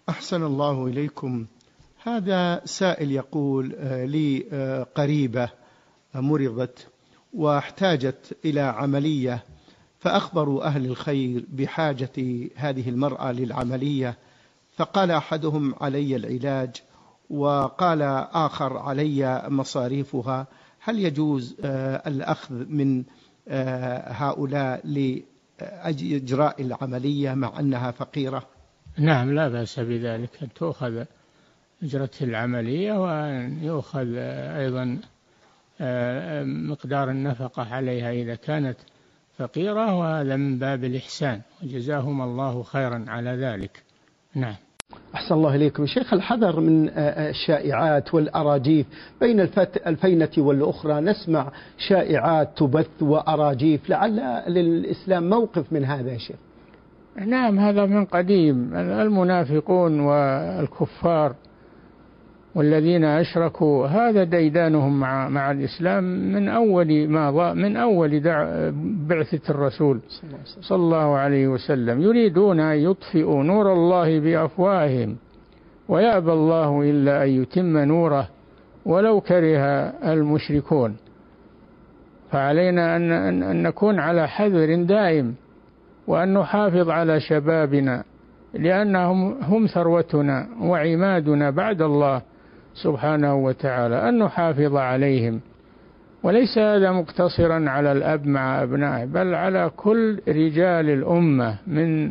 أحسن الله إليكم. هذا سائل يقول لي قريبة مرضت واحتاجت إلى عملية، فأخبروا أهل الخير بحاجة هذه المرأة للعملية، فقال أحدهم علي العلاج وقال آخر علي مصاريفها. هل يجوز الأخذ من هؤلاء لإجراء العملية مع أنها فقيرة؟ نعم، لا بأس بذلك، أن تؤخذ أجرة العملية وأن يؤخذ أيضا مقدار النفقة عليها إذا كانت فقيرة، وهذا من باب الإحسان، وجزاهم الله خيرا على ذلك. نعم. أحسن الله إليكم شيخ. الحذر من الشائعات والأراجيف بين الفينة والأخرى، نسمع شائعات تبث وأراجيف، لعل للإسلام موقف من هذا يا شيخ؟ نعم، هذا من قديم. المنافقون والكفار والذين أشركوا هذا ديدانهم مع الإسلام من أول بعثة الرسول صلى الله عليه وسلم، يريدون أن يطفئوا نور الله بأفواههم ويأبى الله إلا أن يتم نوره ولو كره المشركون. فعلينا أن نكون على حذر دائم، وأن نحافظ على شبابنا، لأنهم هم ثروتنا وعمادنا بعد الله سبحانه وتعالى، أن نحافظ عليهم. وليس هذا مقتصرا على الأب مع أبنائه، بل على كل رجال الأمة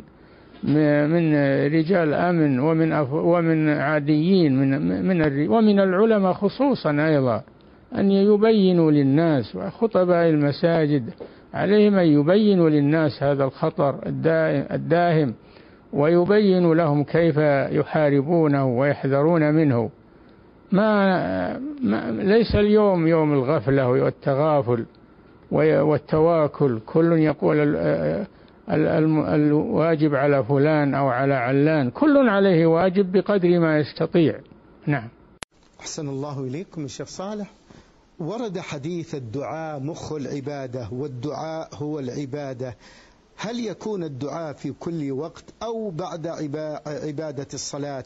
من رجال أمن ومن عاديين ومن العلماء خصوصا أيضا، أن يبينوا للناس، وخطباء المساجد عليهم أن يبينوا للناس هذا الخطر الداهم، ويبين لهم كيف يحاربونه ويحذرون منه. ليس اليوم يوم الغفلة والتغافل والتواكل، كل يقول الواجب على فلان أو على علان، كل عليه واجب بقدر ما يستطيع. نعم. أحسن الله إليكم الشيخ صالح. ورد حديث الدعاء مخ العبادة، والدعاء هو العبادة. هل يكون الدعاء في كل وقت أو بعد عبادة الصلاة؟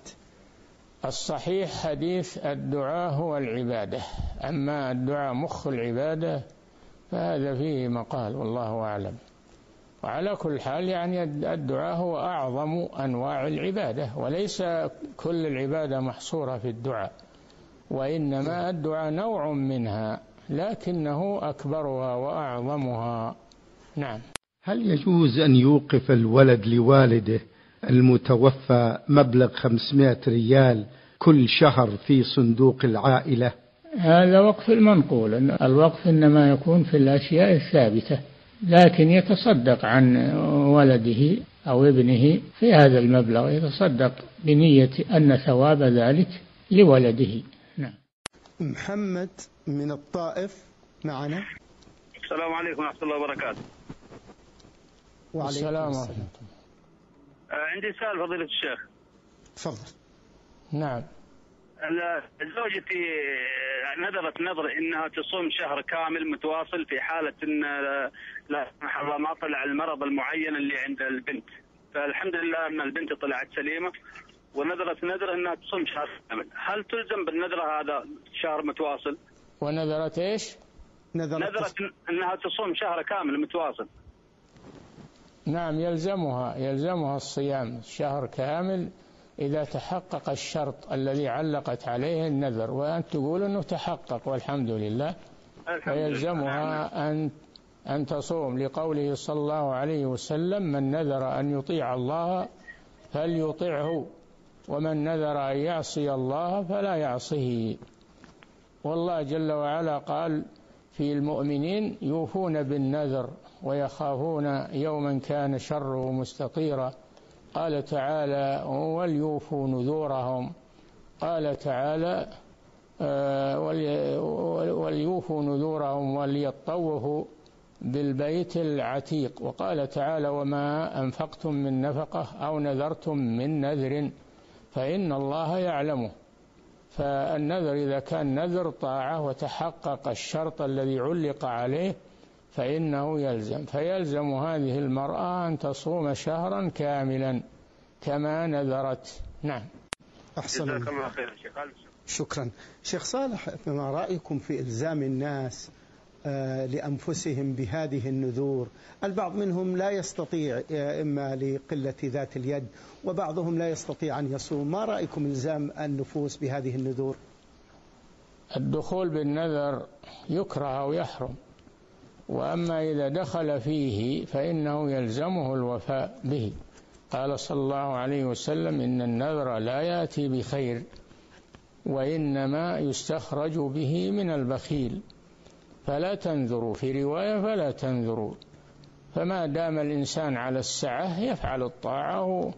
الصحيح حديث الدعاء هو العبادة، أما الدعاء مخ العبادة فهذا فيه مقال، والله أعلم. وعلى كل حال يعني الدعاء هو أعظم أنواع العبادة، وليس كل العبادة محصورة في الدعاء، وإنما الدعاء نوع منها لكنه أكبرها وأعظمها. نعم. هل يجوز أن يوقف الولد لوالده المتوفى مبلغ 500 ريال كل شهر في صندوق العائلة؟ هذا وقف المنقول. الوقف إنما يكون في الأشياء الثابتة، لكن يتصدق عن ولده أو ابنه في هذا المبلغ، يتصدق بنية أن ثواب ذلك لولده. نعم. محمد من الطائف معنا. السلام عليكم ورحمة الله وبركاته. وعليكم السلام ورحمة الله. عندي سؤال فضيلة الشيخ. تفضل. نعم. زوجتي نذرت نذر انها تصوم شهر كامل متواصل في حالة ان لا سمح الله ما طلع المرض المعين اللي عند البنت، فالحمد لله ان البنت طلعت سليمة، ونذرت نذر انها تصوم شهر كامل. هل تلزم بالنذر هذا شهر متواصل؟ ونذرت ايش؟ نذرت انها تصوم شهر كامل متواصل. نعم، يلزمها الصيام شهر كامل إذا تحقق الشرط الذي علقت عليه النذر، وأن تقول أنه تحقق والحمد لله، فيلزمها أن تصوم، لقوله صلى الله عليه وسلم: من نذر أن يطيع الله فليطعه، ومن نذر أن يعصي الله فلا يعصه. والله جل وعلا قال في المؤمنين: يوفون بالنذر ويخافون يوما كان شره مستطيرا. قال تعالى: وليوفوا نذورهم. قال تعالى: وليوفوا نذورهم وليطوفوا بالبيت العتيق. وقال تعالى: وما أنفقتم من نفقة أو نذرتم من نذر فإن الله يعلمه. فالنذر إذا كان نذر طاعة وتحقق الشرط الذي علق عليه فإنه فيلزم هذه المرأة أن تصوم شهرا كاملا كما نذرت. نعم. أحسن جزاك الله خير شيخ. شكرا. شيخ صالح، ما رأيكم في إلزام الناس لأنفسهم بهذه النذور؟ البعض منهم لا يستطيع إما لقلة ذات اليد، وبعضهم لا يستطيع أن يصوم. ما رأيكم إلزام النفوس بهذه النذور؟ الدخول بالنذر يكره ويحرم، وأما إذا دخل فيه فإنه يلزمه الوفاء به. قال صلى الله عليه وسلم: إن النذر لا يأتي بخير وإنما يستخرج به من البخيل، فلا تنذروا، في رواية فلا تنذروا. فما دام الإنسان على السعة يفعل الطاعة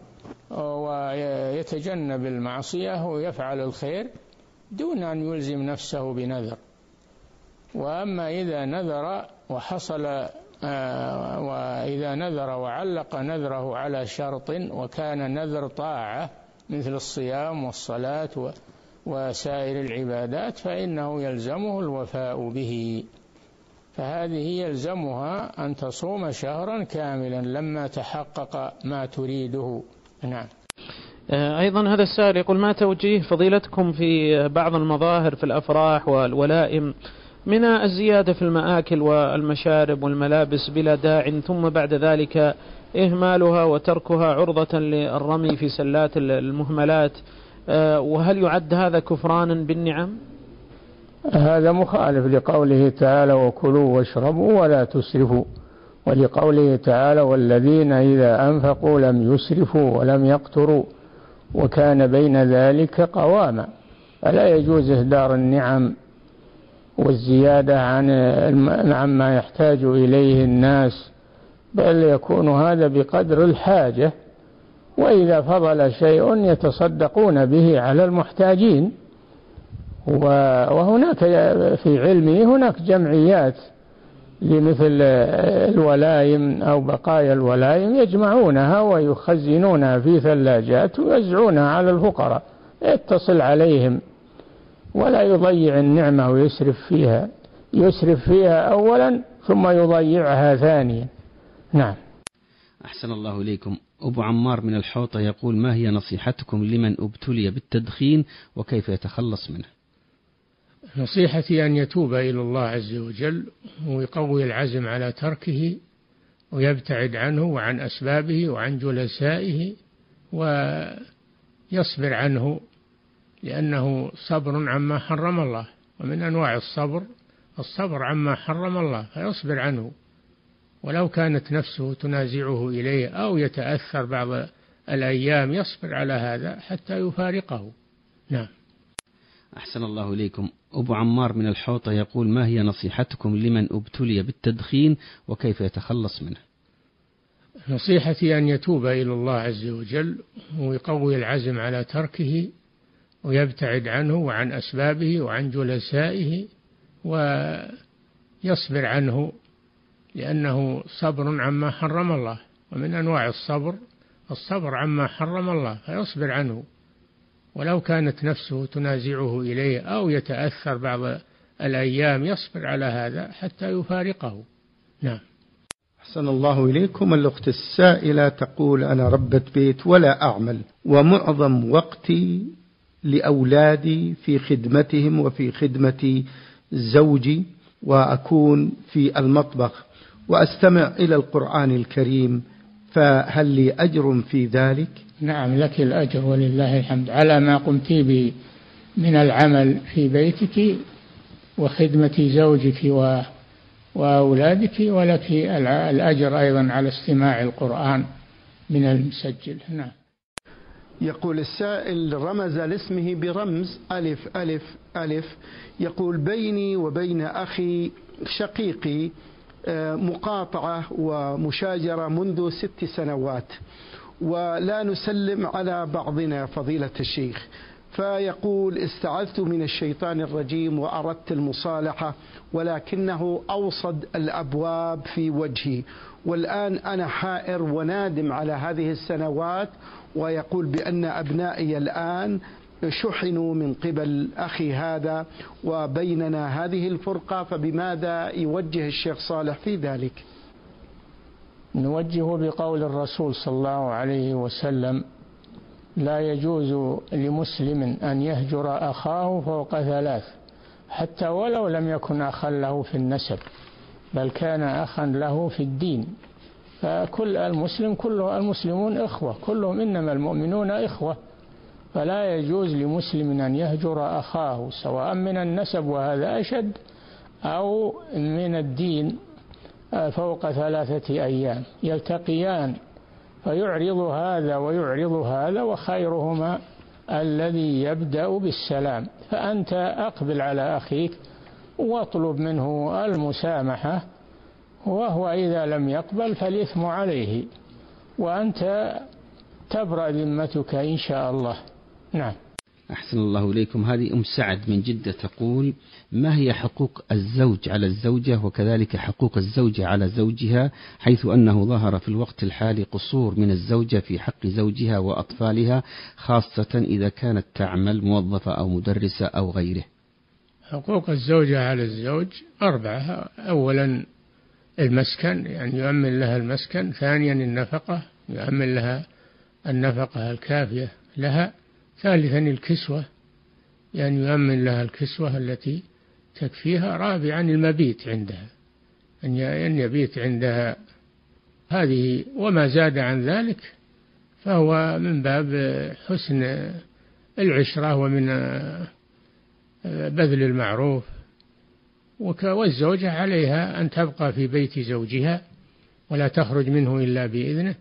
ويتجنب المعصية ويفعل الخير دون أن يلزم نفسه بنذر. وأما إذا نذر وإذا نذر وعلق نذره على شرط وكان نذر طاعة مثل الصيام والصلاة وسائر العبادات فإنه يلزمه الوفاء به، فهذه يلزمها أن تصوم شهرا كاملا لما تحقق ما تريده. نعم. أيضا هذا السائل يقول: ما توجيه فضيلتكم في بعض المظاهر في الأفراح والولائم من الزيادة في المآكل والمشارب والملابس بلا داع، ثم بعد ذلك إهمالها وتركها عرضة للرمي في سلات المهملات، وهل يعد هذا كفرانا بالنعم؟ هذا مخالف لقوله تعالى: وكلوا واشربوا ولا تسرفوا، ولقوله تعالى: والذين إذا أنفقوا لم يسرفوا ولم يقتروا وكان بين ذلك قواما. فلا يجوز إهدار النعم والزيادة عما يحتاج إليه الناس، بل يكون هذا بقدر الحاجة، وإذا فضل شيء يتصدقون به على المحتاجين. وهناك في علمي هناك جمعيات لمثل الولايم أو بقايا الولايم يجمعونها ويخزنونها في ثلاجات ويوزعونها على الفقراء، يتصل عليهم ولا يضيع النعمة يسرف فيها أولا ثم يضيعها ثانيا. نعم. أحسن الله إليكم. أبو عمار من الحوطة يقول: ما هي نصيحتكم لمن ابتلي بالتدخين وكيف يتخلص منه؟ نصيحتي أن يتوب إلى الله عز وجل ويقوي العزم على تركه ويبتعد عنه وعن أسبابه وعن جلسائه ويصبر عنه، لأنه صبر عما حرم الله، ومن أنواع الصبر عما حرم الله، فيصبر عنه ولو كانت نفسه تنازعه إليه أو يتأثر بعض الأيام يصبر على هذا حتى يفارقه. نعم. أحسن الله إليكم. أبو عمار من الحوطة يقول: ما هي نصيحتكم لمن ابتلي بالتدخين وكيف يتخلص منه؟ نصيحتي أن يتوب إلى الله عز وجل ويقوي العزم على تركه ويبتعد عنه وعن أسبابه وعن جلسائه ويصبر عنه، لأنه صبر عما حرم الله، ومن أنواع الصبر عما حرم الله، فيصبر عنه ولو كانت نفسه تنازعه إليه أو يتأثر بعض الأيام يصبر على هذا حتى يفارقه. نعم. أحسن الله إليكم. الأخت السائلة تقول: أنا ربة بيت ولا أعمل، ومعظم وقتي لأولادي في خدمتهم وفي خدمة زوجي، وأكون في المطبخ وأستمع إلى القرآن الكريم، فهل لي أجر في ذلك؟ نعم، لك الأجر ولله الحمد على ما قمت به من العمل في بيتك وخدمة زوجك وأولادك، ولك الأجر أيضا على استماع القرآن من المسجل. نعم. يقول السائل رمز لاسمه برمز ألف ألف ألف، يقول: بيني وبين أخي شقيقي مقاطعة ومشاجرة منذ 6 سنوات، ولا نسلم على بعضنا فضيلة الشيخ. فيقول: استعذت من الشيطان الرجيم وأردت المصالحة، ولكنه أوصد الأبواب في وجهي، والآن أنا حائر ونادم على هذه السنوات. ويقول بأن أبنائي الآن شحنوا من قبل أخي هذا وبيننا هذه الفرقة، فبماذا يوجه الشيخ صالح في ذلك؟ نوجه بقول الرسول صلى الله عليه وسلم: لا يجوز لمسلم أن يهجر أخاه فوق 3 حتى ولو لم يكن أخا له في النسب، بل كان أخا له في الدين. فكل المسلمون إخوة، كلهم إنما المؤمنون إخوة، فلا يجوز لمسلم أن يهجر أخاه سواء من النسب وهذا أشد أو من الدين فوق 3 أيام، يلتقيان فيعرض هذا ويعرض هذا، وخيرهما الذي يبدأ بالسلام. فأنت أقبل على أخيك واطلب منه المسامحة، وهو إذا لم يقبل فالإثم عليه، وأنت تبرأ ذمتك إن شاء الله. نعم. أحسن الله إليكم. هذه أم سعد من جدة تقول: ما هي حقوق الزوج على الزوجة وكذلك حقوق الزوجة على زوجها، حيث أنه ظهر في الوقت الحالي قصور من الزوجة في حق زوجها وأطفالها، خاصة إذا كانت تعمل موظفة أو مدرسة أو غيره؟ حقوق الزوجة على الزوج 4: أولا المسكن، يعني يؤمن لها المسكن. ثانيا النفقة، يؤمن لها النفقة الكافية لها. ثالثا الكسوة، يعني يؤمن لها الكسوة التي تكفيها. رابعا المبيت عندها، أن يبيت عندها. هذه وما زاد عن ذلك فهو من باب حسن العشرة ومن بذل المعروف. والزوجة عليها أن تبقى في بيت زوجها ولا تخرج منه إلا بإذنه.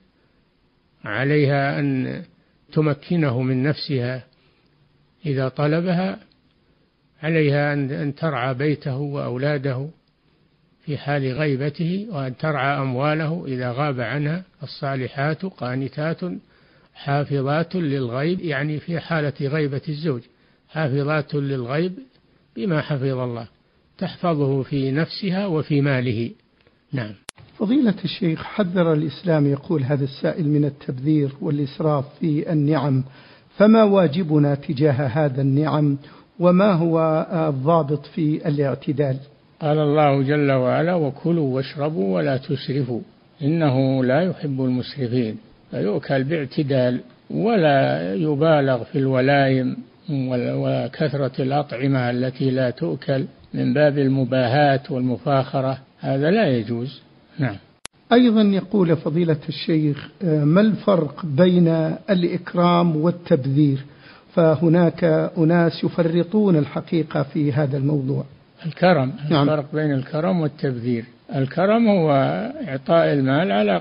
عليها أن تمكنه من نفسها إذا طلبها. عليها أن ترعى بيته وأولاده في حال غيبته، وأن ترعى أمواله إذا غاب عنها. الصالحات قانتات حافظات للغيب، يعني في حالة غيبة الزوج حافظات للغيب بما حفظ الله، تحفظه في نفسها وفي ماله. نعم. فضيلة الشيخ، حذر الإسلام يقول هذا السائل من التبذير والإسراف في النعم، فما واجبنا تجاه هذا النعم، وما هو الضابط في الاعتدال؟ قال الله جل وعلا: وكلوا واشربوا ولا تسرفوا إنه لا يحب المسرفين. فيؤكل باعتدال ولا يبالغ في الولائم وكثرة الأطعمة التي لا تؤكل من باب المباهاة والمفاخرة، هذا لا يجوز. نعم. أيضا يقول فضيلة الشيخ: ما الفرق بين الإكرام والتبذير؟ فهناك أناس يفرطون الحقيقة في هذا الموضوع. الكرم. نعم. الفرق بين الكرم والتبذير: الكرم هو إعطاء المال على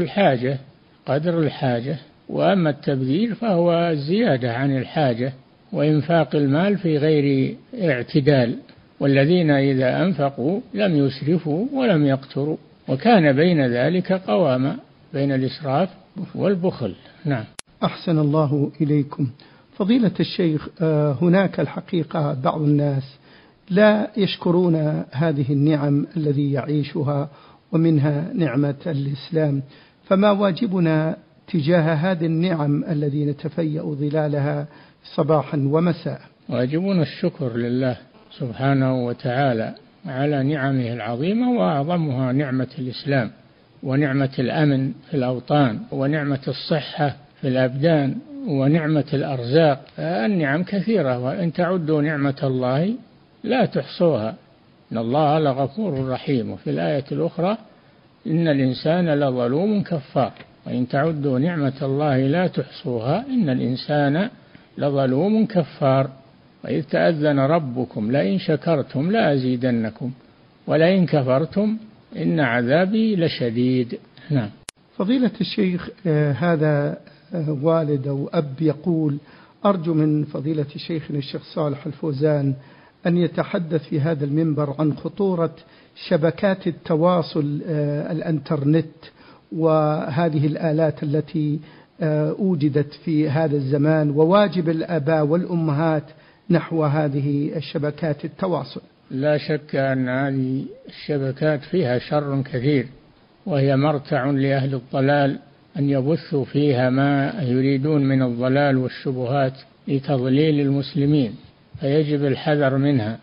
قدر الحاجة، وأما التبذير فهو الزيادة عن الحاجة وإنفاق المال في غير اعتدال. والذين إذا أنفقوا لم يسرفوا ولم يقتروا، وكان بين ذلك قواما، بين الإسراف والبخل. نعم. أحسن الله إليكم. فضيلة الشيخ، هناك الحقيقة بعض الناس لا يشكرون هذه النعم الذي يعيشها، ومنها نعمة الإسلام، فما واجبنا تجاه هذه النعم الذي نتفيأ ظلالها صباحا ومساء؟ واجبنا الشكر لله سبحانه وتعالى على نعمه العظيمة، وأعظمها نعمة الإسلام، ونعمة الأمن في الأوطان، ونعمة الصحة في الأبدان، ونعمة الأرزاق. النعم كثيرة، وإن تعدوا نعمة الله لا تحصوها، إن الله لغفور رحيم. وفي الآية الأخرى: إن الإنسان لظلوم كفار، وإن تعدوا نعمة الله لا تحصوها إن الإنسان لظلوم كفار. وإذ تأذن ربكم لئن شكرتم لأزيدنكم ولئن كفرتم إن عذابي لشديد. نعم. فضيلة الشيخ، هذا والد أو أب يقول: أرجو من فضيلة شيخنا الشيخ صالح الفوزان أن يتحدث في هذا المنبر عن خطورة شبكات التواصل الانترنت وهذه الآلات التي أوجدت في هذا الزمان، وواجب الآباء والأمهات نحو هذه الشبكات التواصل. لا شك أن هذه الشبكات فيها شر كثير، وهي مرتع لأهل الضلال أن يبثوا فيها ما يريدون من الضلال والشبهات لتضليل المسلمين، فيجب الحذر منها،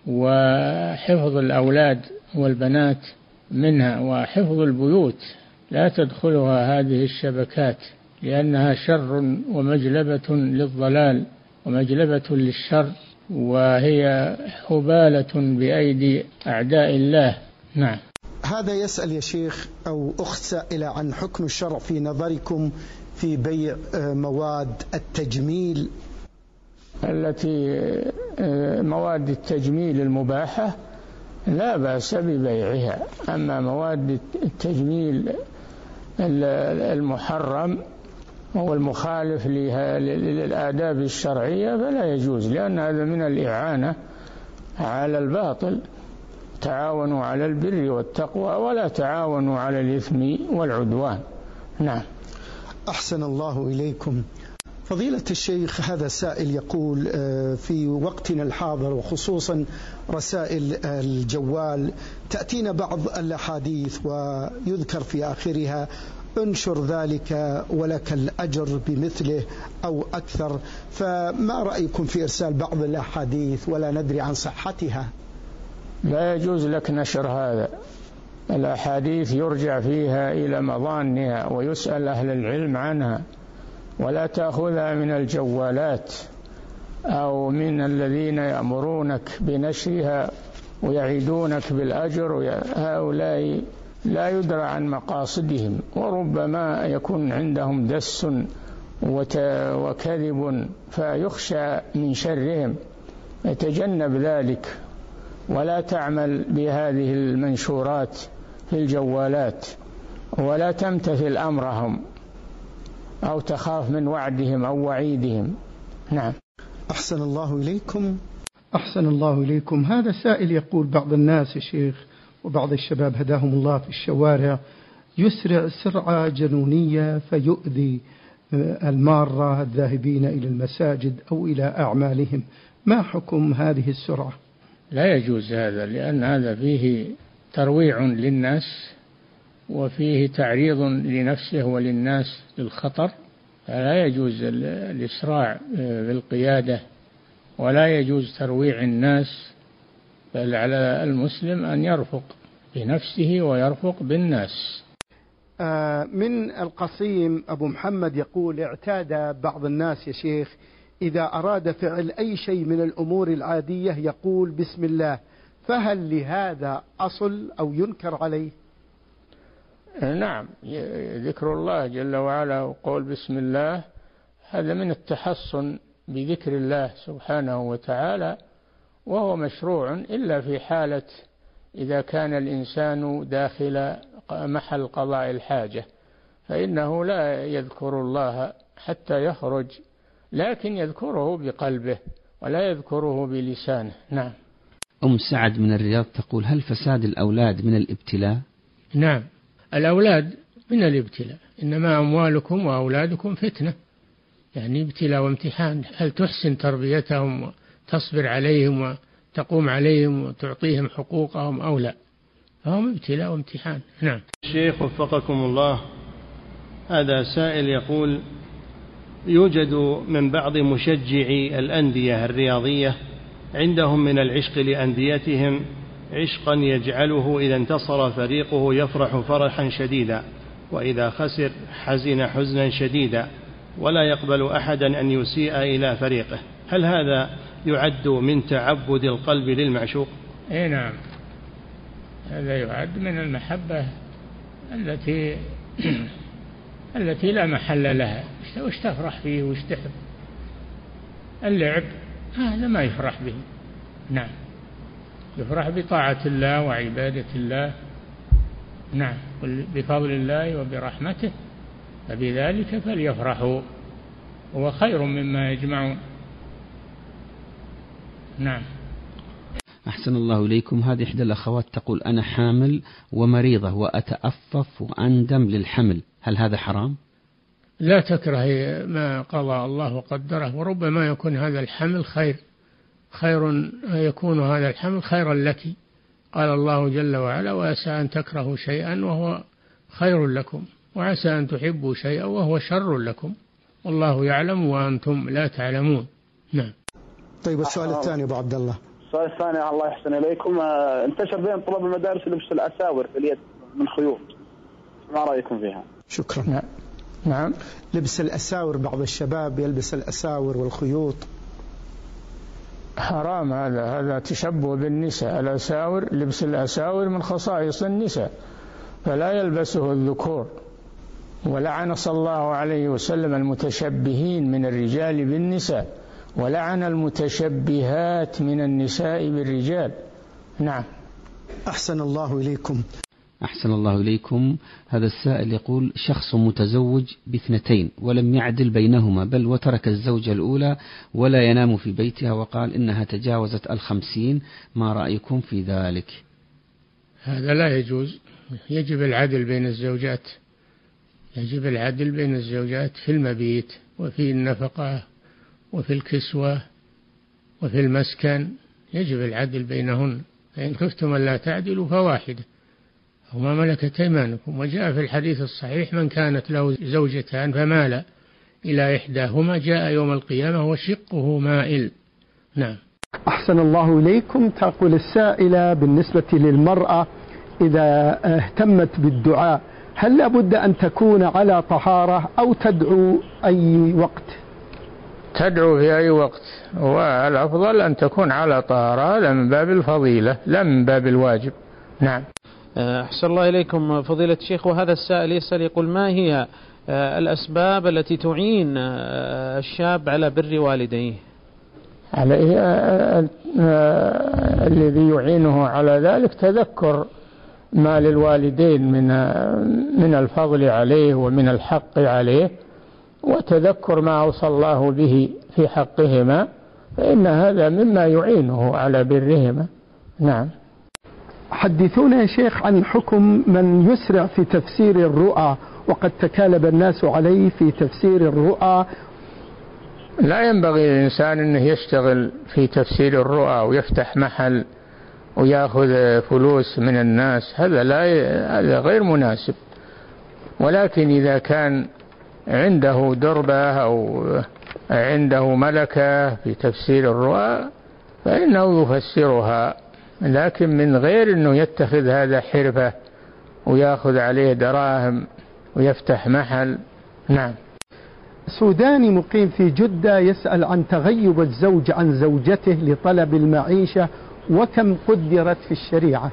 وحفظ الأولاد والبنات منها، وحفظ البيوت لا تدخلها هذه الشبكات لأنها شر ومجلبة للضلال ومجلبة للشر، وهي حبالة بأيدي أعداء الله. نعم. هذا يسأل يا شيخ أو أخت سائلة عن حكم الشرع في نظركم في بيع مواد التجميل التي مواد التجميل المباحة لا بأس ببيعها، أما مواد التجميل المحرم والمخالف للآداب الشرعية فلا يجوز، لأن هذا من الإعانة على الباطل. تعاونوا على البر والتقوى ولا تعاونوا على الإثم والعدوان. نعم. أحسن الله إليكم. فضيلة الشيخ، هذا سائل يقول في وقتنا الحاضر وخصوصا رسائل الجوال تأتينا بعض الأحاديث ويذكر في آخرها انشر ذلك ولك الأجر بمثله أو أكثر، فما رأيكم في إرسال بعض الأحاديث ولا ندري عن صحتها؟ لا يجوز لك نشر هذا. الأحاديث يرجع فيها إلى مظانها ويسأل أهل العلم عنها، ولا تأخذها من الجوالات أو من الذين يأمرونك بنشرها ويعيدونك بالأجر. هؤلاء لا يدرى عن مقاصدهم، وربما يكون عندهم دس وكذب فيخشى من شرهم. يتجنب ذلك ولا تعمل بهذه المنشورات في الجوالات، ولا تمتثل أمرهم أو تخاف من وعدهم أو وعيدهم. نعم. أحسن الله إليكم. أحسن الله إليكم. هذا سائل يقول بعض الناس يا شيخ وبعض الشباب هداهم الله في الشوارع يسرع سرعة جنونية فيؤذي المارة الذاهبين إلى المساجد أو إلى أعمالهم، ما حكم هذه السرعة؟ لا يجوز هذا، لأن هذا فيه ترويع للناس وفيه تعريض لنفسه وللناس للخطر. فلا يجوز الإسراع بالقيادة ولا يجوز ترويع الناس، بل على المسلم أن يرفق بنفسه ويرفق بالناس. من القصيم أبو محمد يقول اعتاد بعض الناس يا شيخ إذا أراد فعل أي شيء من الأمور العادية يقول بسم الله، فهل لهذا أصل أو ينكر عليه؟ نعم، ذكر الله جل وعلا وقول بسم الله هذا من التحصن بذكر الله سبحانه وتعالى، وهو مشروع إلا في حالة إذا كان الإنسان داخل محل قضاء الحاجة، فإنه لا يذكر الله حتى يخرج، لكن يذكره بقلبه ولا يذكره بلسانه. نعم. أم سعد من الرياض تقول هل فساد الأولاد من الابتلاء؟ نعم، الأولاد من الابتلاء، إنما أموالكم وأولادكم فتنة، يعني ابتلاء وامتحان. هل تحسن تربيتهم وتصبر عليهم وتقوم عليهم وتعطيهم حقوقهم أو لا؟ فهم ابتلاء وامتحان. نعم. الشيخ وفقكم الله، هذا سائل يقول يوجد من بعض مشجعي الأندية الرياضية عندهم من العشق لأنديتهم عشقا يجعله إذا انتصر فريقه يفرح فرحا شديدا، وإذا خسر حزن حزنا شديدا، ولا يقبل أحدا أن يسيء إلى فريقه. هل هذا يعد من تعبد القلب للمعشوق؟ إيه نعم، هذا يعد من المحبة التي لا محل لها. وش تفرح فيه وش تحب؟ اللعب هذا ما يفرح به. نعم، يفرح بطاعة الله وعبادة الله. نعم، بفضل الله وبرحمته، فبذلك فليفرحوا، هو خير مما يجمعون. نعم. أحسن الله إليكم. هذه إحدى الأخوات تقول أنا حامل ومريضة وأتأفف وأندم للحمل، هل هذا حرام؟ لا تكره ما قضى الله وقدره، وربما يكون هذا الحمل خير يكون هذا الحمل خيرا لك. قال الله جل وعلا وعسى أن تكرهوا شيئا وهو خير لكم، وعسى أن تحبوا شيئا وهو شر لكم، والله يعلم وأنتم لا تعلمون. نعم. طيب السؤال الثاني أبو عبد الله. السؤال الثاني الله يحسن إليكم، انتشر بين طلاب المدارس لبس الأساور في اليد من خيوط، ما رأيكم فيها؟ شكرا. نعم. لبس الأساور، بعض الشباب يلبس الأساور والخيوط. حرام هذا تشبه بالنساء. الأساور، لبس الأساور من خصائص النساء فلا يلبسه الذكور. ولعن صلى الله عليه وسلم المتشبهين من الرجال بالنساء، ولعن المتشبهات من النساء بالرجال. نعم. أحسن الله إليكم. أحسن الله إليكم. هذا السائل يقول: شخص متزوج باثنتين ولم يعدل بينهما، بل وترك الزوجة الأولى ولا ينام في بيتها، وقال إنها تجاوزت 50، ما رأيكم في ذلك؟ هذا لا يجوز. يجب العدل بين الزوجات، يجب العدل بين الزوجات في المبيت وفي النفقة وفي الكسوة وفي المسكن، يجب العدل بينهن. فإن خفتم ألا تعدلوا فواحدة وما ملكت أيمانكم. وجاء في الحديث الصحيح: من كانت له زوجتان فمال إلى إحداهما جاء يوم القيامة وشقه مائل. نعم. أحسن الله إليكم. تقول السائلة: بالنسبة للمرأة إذا اهتمت بالدعاء هل لابد أن تكون على طهارة أو تدعو أي وقت؟ تدعو في أي وقت، والأفضل أن تكون على طهارة، لا من باب الفضيلة لا من باب الواجب. نعم. أحسن الله إليكم فضيلة الشيخ. وهذا السائل يسأل يقول: ما هي الأسباب التي تعين الشاب على بر والديه؟ عليه الذي يعينه على ذلك تذكر ما للوالدين من الفضل عليه ومن الحق عليه، وتذكر ما أوصى الله به في حقهما، فإن هذا مما يعينه على برهما. نعم. حدثونا يا شيخ عن حكم من يسرع في تفسير الرؤى، وقد تكالب الناس عليه في تفسير الرؤى. لا ينبغي للإنسان أنه يشتغل في تفسير الرؤى ويفتح محل ويأخذ فلوس من الناس، هذا غير مناسب. ولكن إذا كان عنده دربة أو عنده ملكة في تفسير الرؤى فإنه يفسرها، لكن من غير أنه يتخذ هذا حرفة ويأخذ عليه دراهم ويفتح محل. نعم. سوداني مقيم في جدة يسأل عن تغيب الزوج عن زوجته لطلب المعيشة، وكم قدرت في الشريعة؟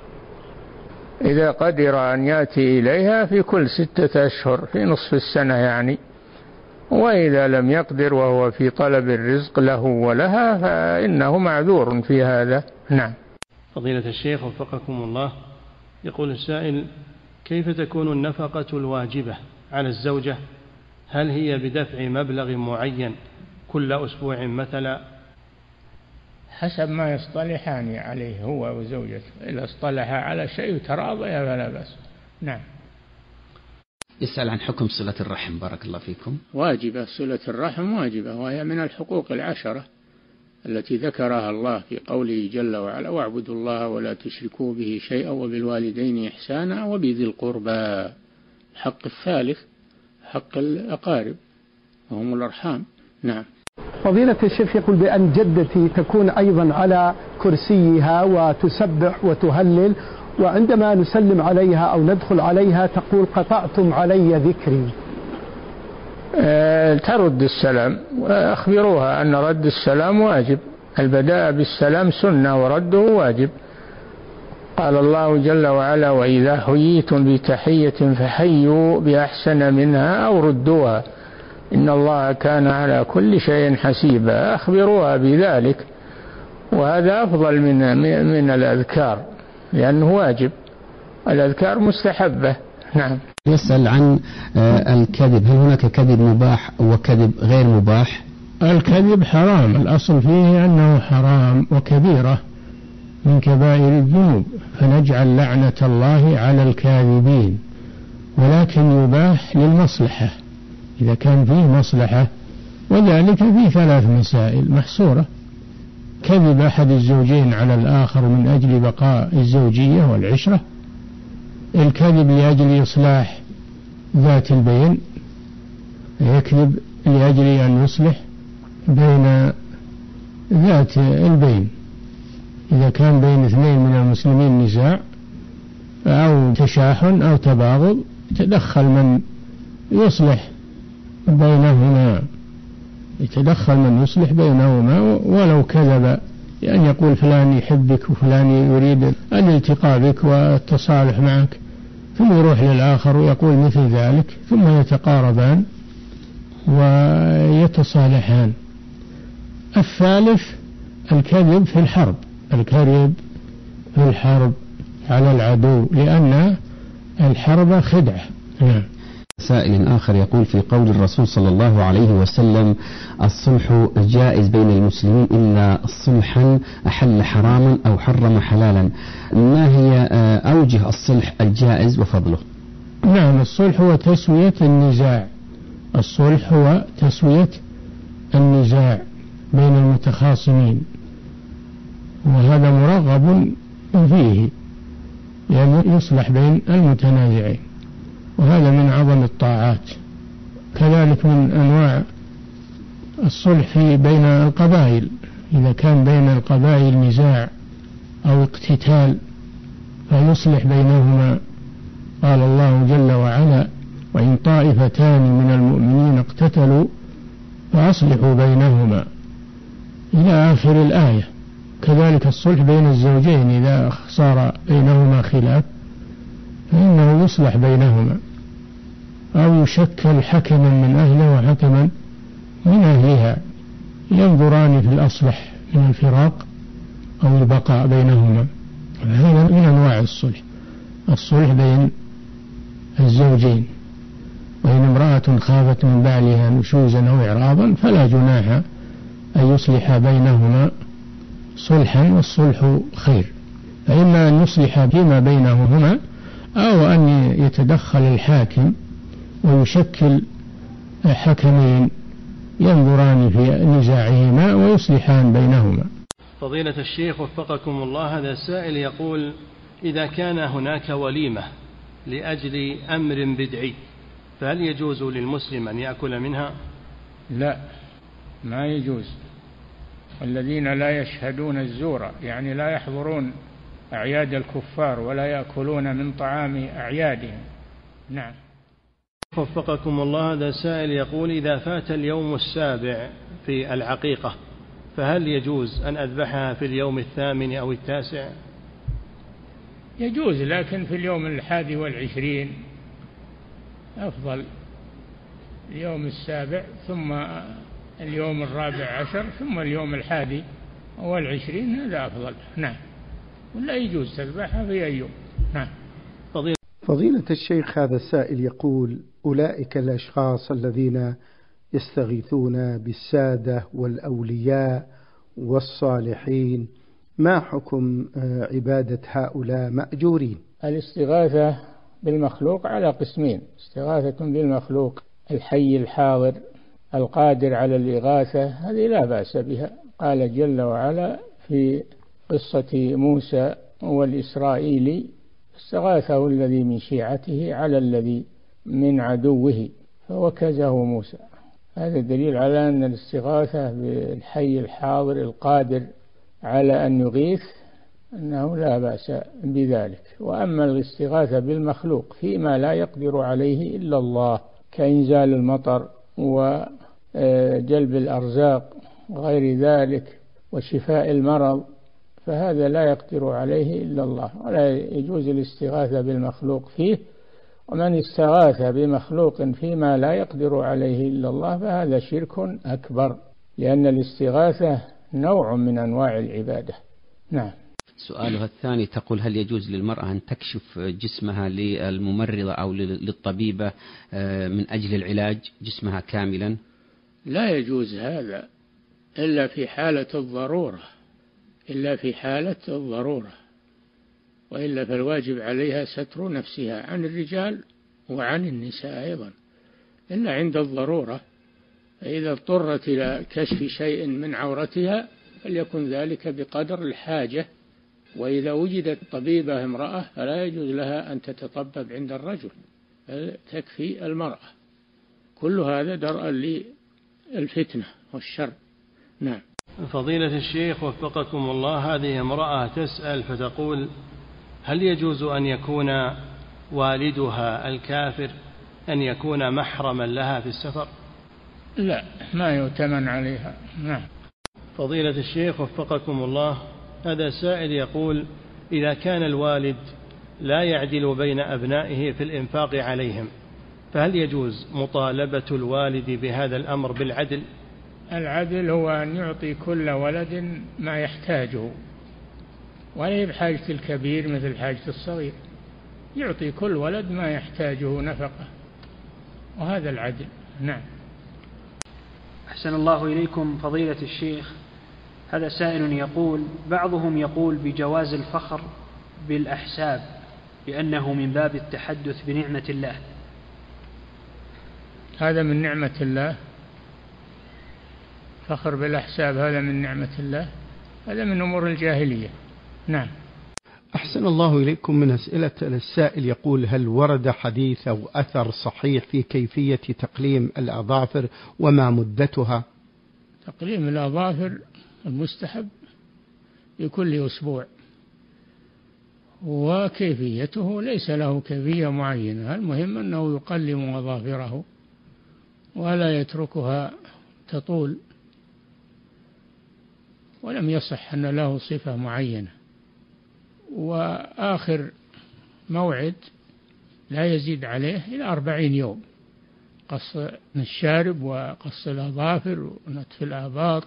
إذا قدر أن يأتي إليها في كل 6 أشهر في نصف السنة يعني، وإذا لم يقدر وهو في طلب الرزق له ولها فإنه معذور في هذا. نعم. فضيلة الشيخ وفقكم الله، يقول السائل: كيف تكون النفقة الواجبة على الزوجة؟ هل هي بدفع مبلغ معين كل أسبوع مثلا؟ حسب ما يصطلحان عليه هو وزوجته، إذا اصطلحا على شيء تراضيا فلا بأس. نعم. يسأل عن حكم صلة الرحم، بارك الله فيكم. واجبة، صلة الرحم واجبة، وهي من الحقوق 10 التي ذكرها الله في قوله جل وعلا: واعبدوا الله ولا تشركوا به شيئا وبالوالدين إحسانا وبذي القربى. الحق الثالث حق الأقارب وهم الأرحام. نعم. فضيلة الشيخ يقول بأن جدتي تكون أيضا على كرسيها وتسبح وتهلل، وعندما نسلم عليها أو ندخل عليها تقول: قطعتم علي ذكري. ترد السلام، وأخبروها أن رد السلام واجب، البداء بالسلام سنة ورده واجب. قال الله جل وعلا: وإذا حييتم بتحية فحيوا بأحسن منها أو ردوها إن الله كان على كل شيء حسيبا. أخبروها بذلك، وهذا أفضل من الأذكار لأنه واجب، الأذكار مستحبة. نعم. يسأل عن الكذب، هل هناك كذب مباح وكذب غير مباح؟ الكذب حرام، الأصل فيه أنه حرام وكبيرة من كبائر الذنوب، فنجعل لعنة الله على الكاذبين، ولكن يباح للمصلحة إذا كان فيه مصلحة، وذلك في 3 مسائل محصورة: كذب أحد الزوجين على الآخر من أجل بقاء الزوجية والعشرة، الكذب لأجل إصلاح ذات البين، يكذب لأجل أن يصلح بين ذات البين، إذا كان بين 2 من المسلمين نزاع أو تشاحن أو تباغض تدخل من يصلح بينهما، يتدخل من يصلح بينهما ولو كذب، يعني يقول فلان يحبك وفلان يريد الالتقاء بك والتصالح معك، ثم يروح للآخر ويقول مثل ذلك، ثم يتقاربان ويتصالحان. الثالث الكذب في الحرب، الكذب في الحرب على العدو، لأن الحرب خدعة. سائل آخر يقول في قول الرسول صلى الله عليه وسلم الصلح جائز بين المسلمين إلا صلحا أحل حراما أو حرم حلالا، ما هي أوجه الصلح الجائز وفضله؟ نعم، الصلح هو تسوية النزاع، الصلح هو تسوية النزاع بين المتخاصمين، وهذا مرغب فيه، يعني يصلح بين المتنازعين، وهذا من أعظم الطاعات. كذلك من أنواع الصلح بين القبائل، إذا كان بين القبائل نزاع أو اقتتال فيصلح بينهما. قال الله جل وعلا: وإن طائفتان من المؤمنين اقتتلوا فأصلحوا بينهما، إلى آخر الآية. كذلك الصلح بين الزوجين إذا صار بينهما خلاف فإنه يصلح بينهما، أو يشكل حكما من أهله وحكما من أهلها، ينظران في الأصلح من الفراق أو البقاء بينهما. هذا من أنواع الصلح، الصلح بين الزوجين. وإن امرأة خافت من بعلها نشوزا أو إعراضا فلا جناح أن يصلح بينهما صلحا، والصلح خير. فإما أن يصلح فيما بينهما أو أن يتدخل الحاكم ويشكل حكمين ينظران في نزاعهما ويصلحان بينهما. فضيلة الشيخ وفقكم الله، هذا السائل يقول: إذا كان هناك وليمة لأجل أمر بدعي فهل يجوز للمسلم أن يأكل منها؟ لا، ما يجوز. الذين لا يشهدون الزور، يعني لا يحضرون أعياد الكفار ولا يأكلون من طعام أعيادهم. نعم. وفقكم الله، هذا سائل يقول: إذا فات اليوم السابع في العقيقة فهل يجوز أن أذبحها في اليوم 8 أو 9؟ يجوز، لكن في اليوم 21 أفضل، اليوم 7 ثم اليوم 14 ثم اليوم 21 هذا أفضل. نعم، ولا يجوز تذبحها في أي يوم. نعم. فضيلة الشيخ، هذا السائل يقول: أولئك الأشخاص الذين يستغيثون بالسادة والأولياء والصالحين، ما حكم عبادة هؤلاء مأجورين؟ الاستغاثة بالمخلوق على قسمين: استغاثة بالمخلوق الحي الحاضر القادر على الإغاثة، هذه لا بأس بها. قال جل وعلا في قصة موسى والإسرائيلي: استغاثه الذي من شيعته على الذي من عدوه فوكزه موسى. هذا دليل على أن الاستغاثة بالحي الحاضر القادر على أن يغيث أنه لا بأس بذلك. وأما الاستغاثة بالمخلوق فيما لا يقدر عليه إلا الله كإنزال المطر وجلب الأرزاق وغير ذلك وشفاء المرض، فهذا لا يقدر عليه إلا الله، ولا يجوز الاستغاثة بالمخلوق فيه. ومن استغاث بمخلوق فيما لا يقدر عليه إلا الله فهذا شرك أكبر، لأن الاستغاثة نوع من أنواع العبادة. نعم. سؤالها الثاني تقول: هل يجوز للمرأة أن تكشف جسمها للممرضة أو للطبيبة من أجل العلاج جسمها كاملا؟ لا يجوز هذا إلا في حالة الضرورة، إلا في حالة الضرورة، وإلا فالواجب عليها ستر نفسها عن الرجال وعن النساء أيضا، إلا عند الضرورة. فإذا اضطرت إلى كشف شيء من عورتها فليكن ذلك بقدر الحاجة. وإذا وجدت طبيبة امرأة فلا يجوز لها أن تتطبب عند الرجل، تكفي المرأة. كل هذا درءا للفتنة والشر. نعم. فضيلة الشيخ وفقكم الله، هذه امرأة تسأل فتقول: هل يجوز أن يكون والدها الكافر أن يكون محرما لها في السفر؟ لا، ما يؤتمن عليها. نعم. فضيلة الشيخ وفقكم الله، هذا سائل يقول: إذا كان الوالد لا يعدل بين أبنائه في الإنفاق عليهم، فهل يجوز مطالبة الوالد بهذا الأمر بالعدل؟ العدل هو أن يعطي كل ولد ما يحتاجه، ولا بحاجة الكبير مثل حاجة الصغير، يعطي كل ولد ما يحتاجه نفقة، وهذا العدل. نعم. أحسن الله إليكم فضيلة الشيخ، هذا سائل يقول: بعضهم يقول بجواز الفخر بالأحساب لأنه من باب التحدث بنعمة الله. هذا من نعمة الله؟ فخر بالأحساب هذا من نعمة الله؟ هذا من أمور الجاهلية. نعم. أحسن الله إليكم. من أسئلة السائل يقول: هل ورد حديث أو أثر صحيح في كيفية تقليم الأظافر وما مدتها؟ تقليم الأظافر المستحب لكل أسبوع، وكيفيته ليس له كيفية معينة، المهم أنه يقلم أظافره ولا يتركها تطول، ولم يصح أن له صفة معينة. وآخر موعد لا يزيد عليه إلى 40 يوم، قص الشارب وقص الأظافر ونتف الآباط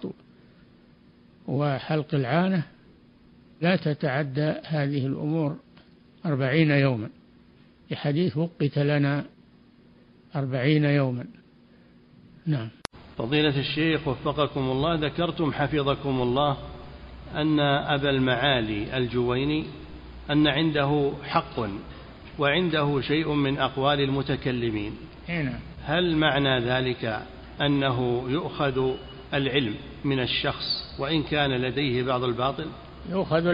وحلق العانة، لا تتعدى هذه الأمور 40 يوما، لحديث وقت لنا 40 يوما. نعم. فضيلة الشيخ وفقكم الله، ذكرتم حفظكم الله أن أبا المعالي الجويني أن عنده حق وعنده شيء من أقوال المتكلمين. هنا. هل معنى ذلك أنه يؤخذ العلم من الشخص وإن كان لديه بعض الباطل؟ يؤخذ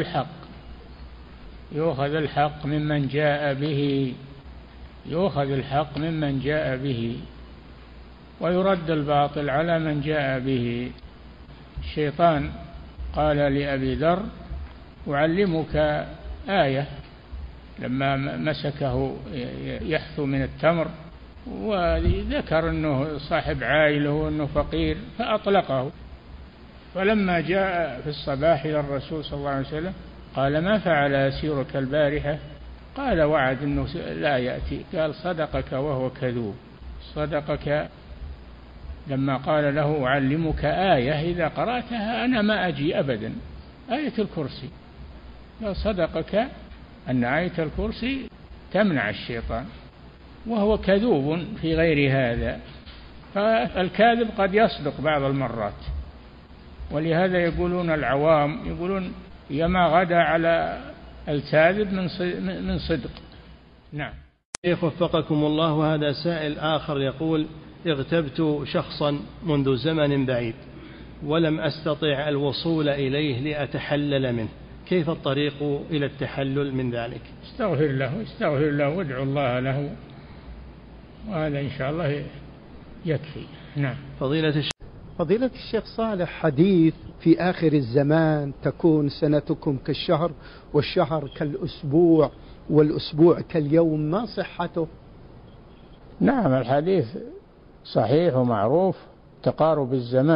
الحق ممن جاء به، يؤخذ الحق ممن جاء به، ويرد الباطل على من جاء به. الشيطان قال لأبي ذر: أعلمك آية، لما مسكه يحثو من التمر وذكر أنه صاحب عائلة وأنه فقير فأطلقه، فلما جاء في الصباح إلى الرسول صلى الله عليه وسلم قال: ما فعل أسيرك البارحة؟ قال: وعد أنه لا يأتي. قال: صدقك وهو كذوب، صدقك لما قال له: أعلمك آية إذا قرأتها أنا ما أجي أبدا، آية الكرسي. قال: صدقك أن آية الكرسي تمنع الشيطان، وهو كذوب في غير هذا. فالكاذب قد يصدق بعض المرات، ولهذا يقولون العوام يقولون: يما غدا على الكاذب من صدق. نعم. شيخ وفقكم الله، هذا سائل آخر يقول: اغتبت شخصا منذ زمن بعيد ولم أستطع الوصول إليه لأتحلل منه، كيف الطريق إلى التحلل من ذلك؟ استغفر له وادعو الله له، وهذا إن شاء الله يكفي. نعم. فضيلة الشيخ صالح، حديث في آخر الزمان تكون سنتكم كالشهر والشهر كالأسبوع والأسبوع كاليوم، ما صحته؟ نعم، الحديث صحيح ومعروف، تقارب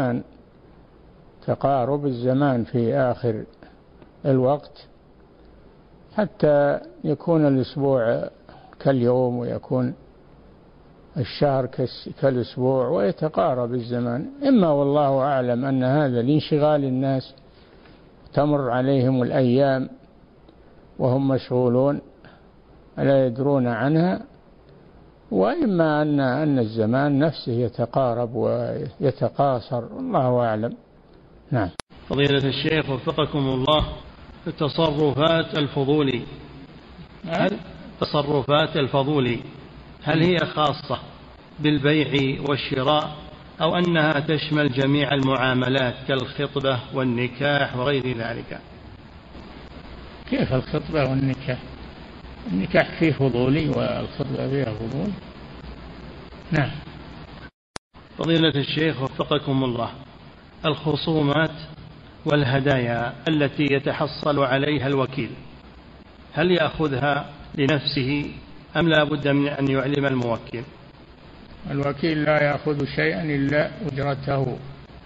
الزمان في آخر الوقت، حتى يكون الأسبوع كاليوم ويكون الشهر كالأسبوع ويتقارب الزمان. إما والله أعلم أن هذا لانشغال الناس، تمر عليهم الأيام وهم مشغولون لا يدرون عنها، وإما أن الزمان نفسه يتقارب ويتقاصر، والله أعلم. نعم. فضيلة الشيخ وفقكم الله، تصرفات الفضولي هل هي خاصة بالبيع والشراء أو أنها تشمل جميع المعاملات كالخطبة والنكاح وغير ذلك؟ كيف الخطبة والنكاح؟ النكاح فيه فضولي والخطبة فيها فضول. نعم. فضيلة الشيخ وفقكم الله، الخصومات والهدايا التي يتحصل عليها الوكيل هل يأخذها لنفسه أم لا بد من أن يعلم الموكل؟ الوكيل لا يأخذ شيئا إلا أجرته،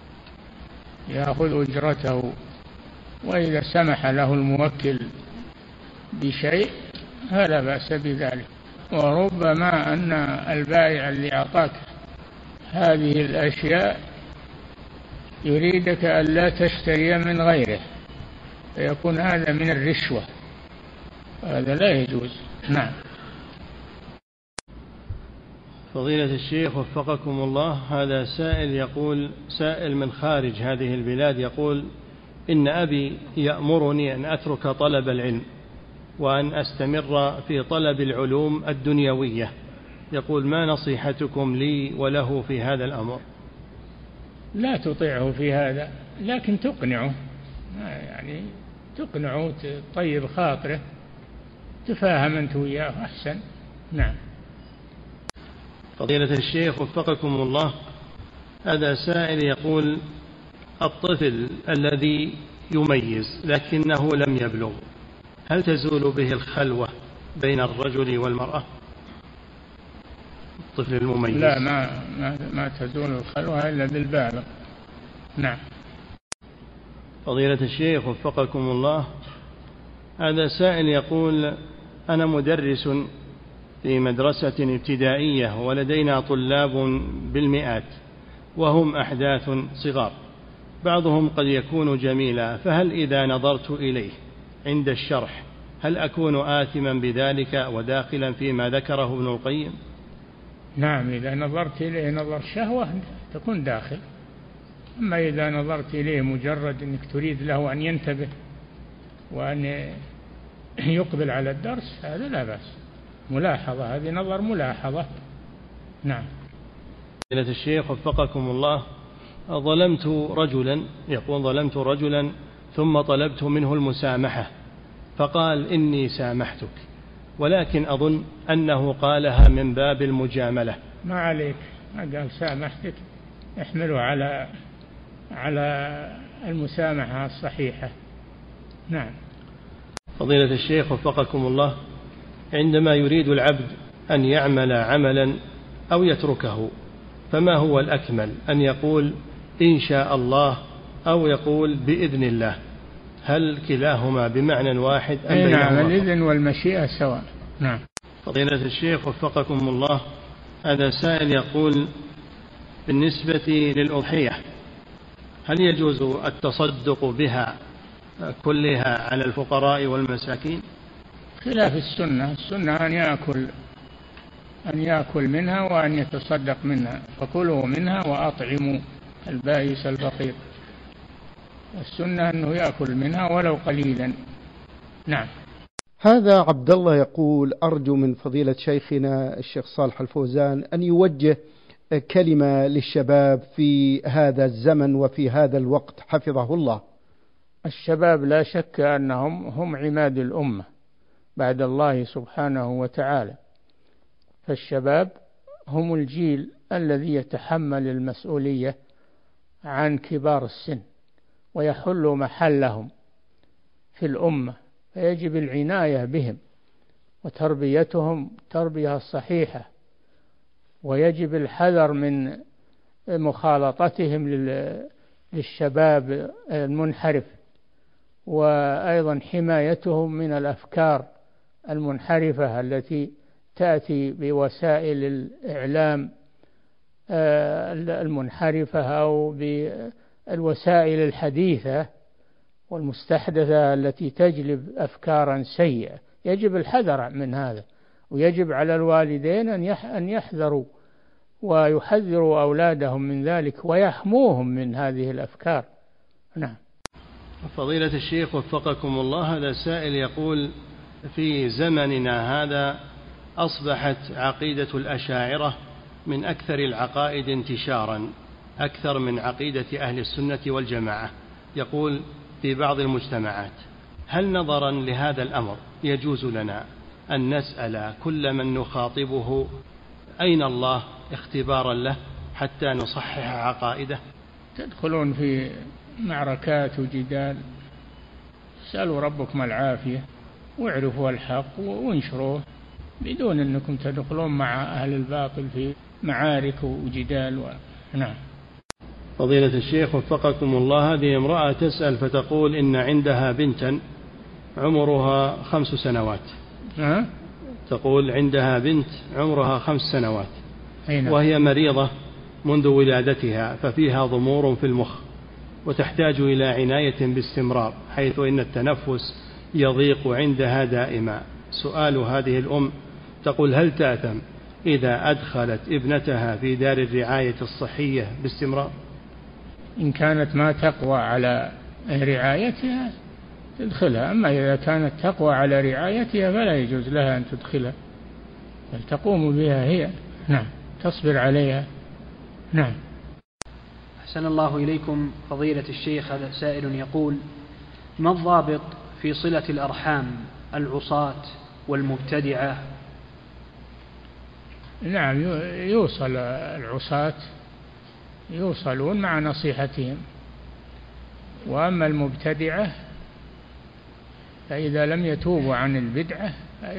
يأخذ أجرته، وإذا سمح له الموكل بشيء فلا بأس بذلك. وربما أن البائع اللي أعطاك هذه الأشياء يريدك ألا تشتري من غيره، فيكون هذا من الرشوة، هذا لا يجوز. نعم. فضيلة الشيخ وفقكم الله، هذا سائل يقول، سائل من خارج هذه البلاد، يقول: إن أبي يأمرني أن أترك طلب العلم وأن أستمر في طلب العلوم الدنيوية، يقول: ما نصيحتكم لي وله في هذا الأمر؟ لا تطيعه في هذا، لكن تقنعه، يعني تقنعه، طيب خاطره، تفاهم أنت وياه أحسن. نعم. فضيلة الشيخ وفقكم الله، هذا سائل يقول: الطفل الذي يميز لكنه لم يبلغ، هل تزول به الخلوة بين الرجل والمرأة؟ الطفل المميز. لا، ما تزول الخلوة إلا بالبالغ. نعم. فضيلة الشيخ وفقكم الله، هذا سائل يقول: أنا مدرس في مدرسة ابتدائية ولدينا طلاب بالمئات وهم أحداث صغار، بعضهم قد يكون جميلا، فهل إذا نظرت إليه عند الشرح هل أكون آثما بذلك وداخلا فيما ذكره ابن القيم؟ نعم، إذا نظرت إليه نظر شهوة تكون داخل، أما إذا نظرت إليه مجرد أنك تريد له أن ينتبه وأن يقبل على الدرس هذا لا بأس، ملاحظة، هذه نظر ملاحظة. نعم. فضيلة الشيخ وفقكم الله، ظلمت رجلا، يقول: ظلمت رجلا ثم طلبت منه المسامحة فقال: إني سامحتك، ولكن أظن أنه قالها من باب المجاملة. ما عليك، ما قال سامحتك، احمله على المسامحة الصحيحة. نعم. فضيلة الشيخ وفقكم الله، عندما يريد العبد أن يعمل عملا أو يتركه، فما هو الأكمل، أن يقول إن شاء الله أو يقول بإذن الله؟ هل كلاهما بمعنى واحد أم بينهما؟ نعم، الإذن والمشيئة سواء. نعم. فضيلة الشيخ وفقكم الله، هذا سائل يقول: بالنسبة للأضحية هل يجوز التصدق بها كلها على الفقراء والمساكين؟ خلاف السنة، السنة أن يأكل منها وأن يتصدق منها، فكلوا منها وأطعموا البائس الفقير. السنة أنه يأكل منها ولو قليلا. نعم. هذا عبد الله يقول: أرجو من فضيلة شيخنا الشيخ صالح الفوزان أن يوجه كلمة للشباب في هذا الزمن وفي هذا الوقت حفظه الله. الشباب لا شك أنهم هم عماد الأمة بعد الله سبحانه وتعالى، فالشباب هم الجيل الذي يتحمل المسؤولية عن كبار السن ويحل محلهم في الأمة، فيجب العناية بهم وتربيتهم تربية صحيحة، ويجب الحذر من مخالطتهم للشباب المنحرف، وأيضا حمايتهم من الأفكار المنحرفة التي تأتي بوسائل الإعلام المنحرفة أو بالوسائل الحديثة والمستحدثة التي تجلب أفكارا سيئة. يجب الحذر من هذا، ويجب على الوالدين أن يحذروا ويحذروا أولادهم من ذلك ويحموهم من هذه الأفكار. نعم. فضيلة الشيخ وفقكم الله، هذا سائل يقول: في زمننا هذا أصبحت عقيدة الأشاعرة من أكثر العقائد انتشارا، أكثر من عقيدة أهل السنة والجماعة، يقول في بعض المجتمعات. هل نظرا لهذا الأمر يجوز لنا أن نسأل كل من نخاطبه أين الله اختبارا له حتى نصحح عقائده؟ تدخلون في معركات وجدال، سألوا ربكم العافية واعرفوا الحق وانشروه بدون أنكم تدخلون مع أهل الباطل في معارك وجدال نعم. فضيلة الشيخ وفقكم الله، هذه امرأة تسأل فتقول إن عندها بنتا عمرها 5 سنوات. تقول عندها بنت عمرها 5 سنوات وهي مريضة منذ ولادتها، ففيها ضمور في المخ وتحتاج إلى عناية باستمرار، حيث إن التنفس يضيق عندها دائما. سؤال هذه الأم تقول هل تأثم إذا أدخلت ابنتها في دار الرعاية الصحية باستمرار؟ إن كانت ما تقوى على رعايتها تدخلها، أما إذا كانت تقوى على رعايتها فلا يجوز لها أن تدخلها، بل تقوم بها هي. نعم، تصبر عليها. نعم. أحسن الله إليكم فضيلة الشيخ، هذا سائل يقول: ما الضابط في صلة الأرحام العصاة والمبتدعة؟ نعم، يوصل العصاة يوصلون مع نصيحتهم، وأما المبتدعة فإذا لم يتوبوا عن البدعة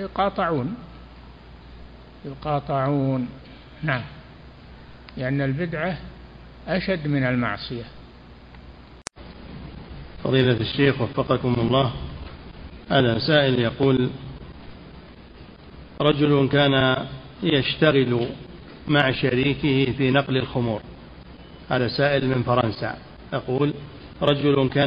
يقاطعون. نعم، لأن البدعة أشد من المعصية. فضيلة الشيخ وفقكم الله، هذا سائل يقول: رجل كان يشتغل مع شريكه في نقل الخمور. هذا سائل من فرنسا يقول: رجل كان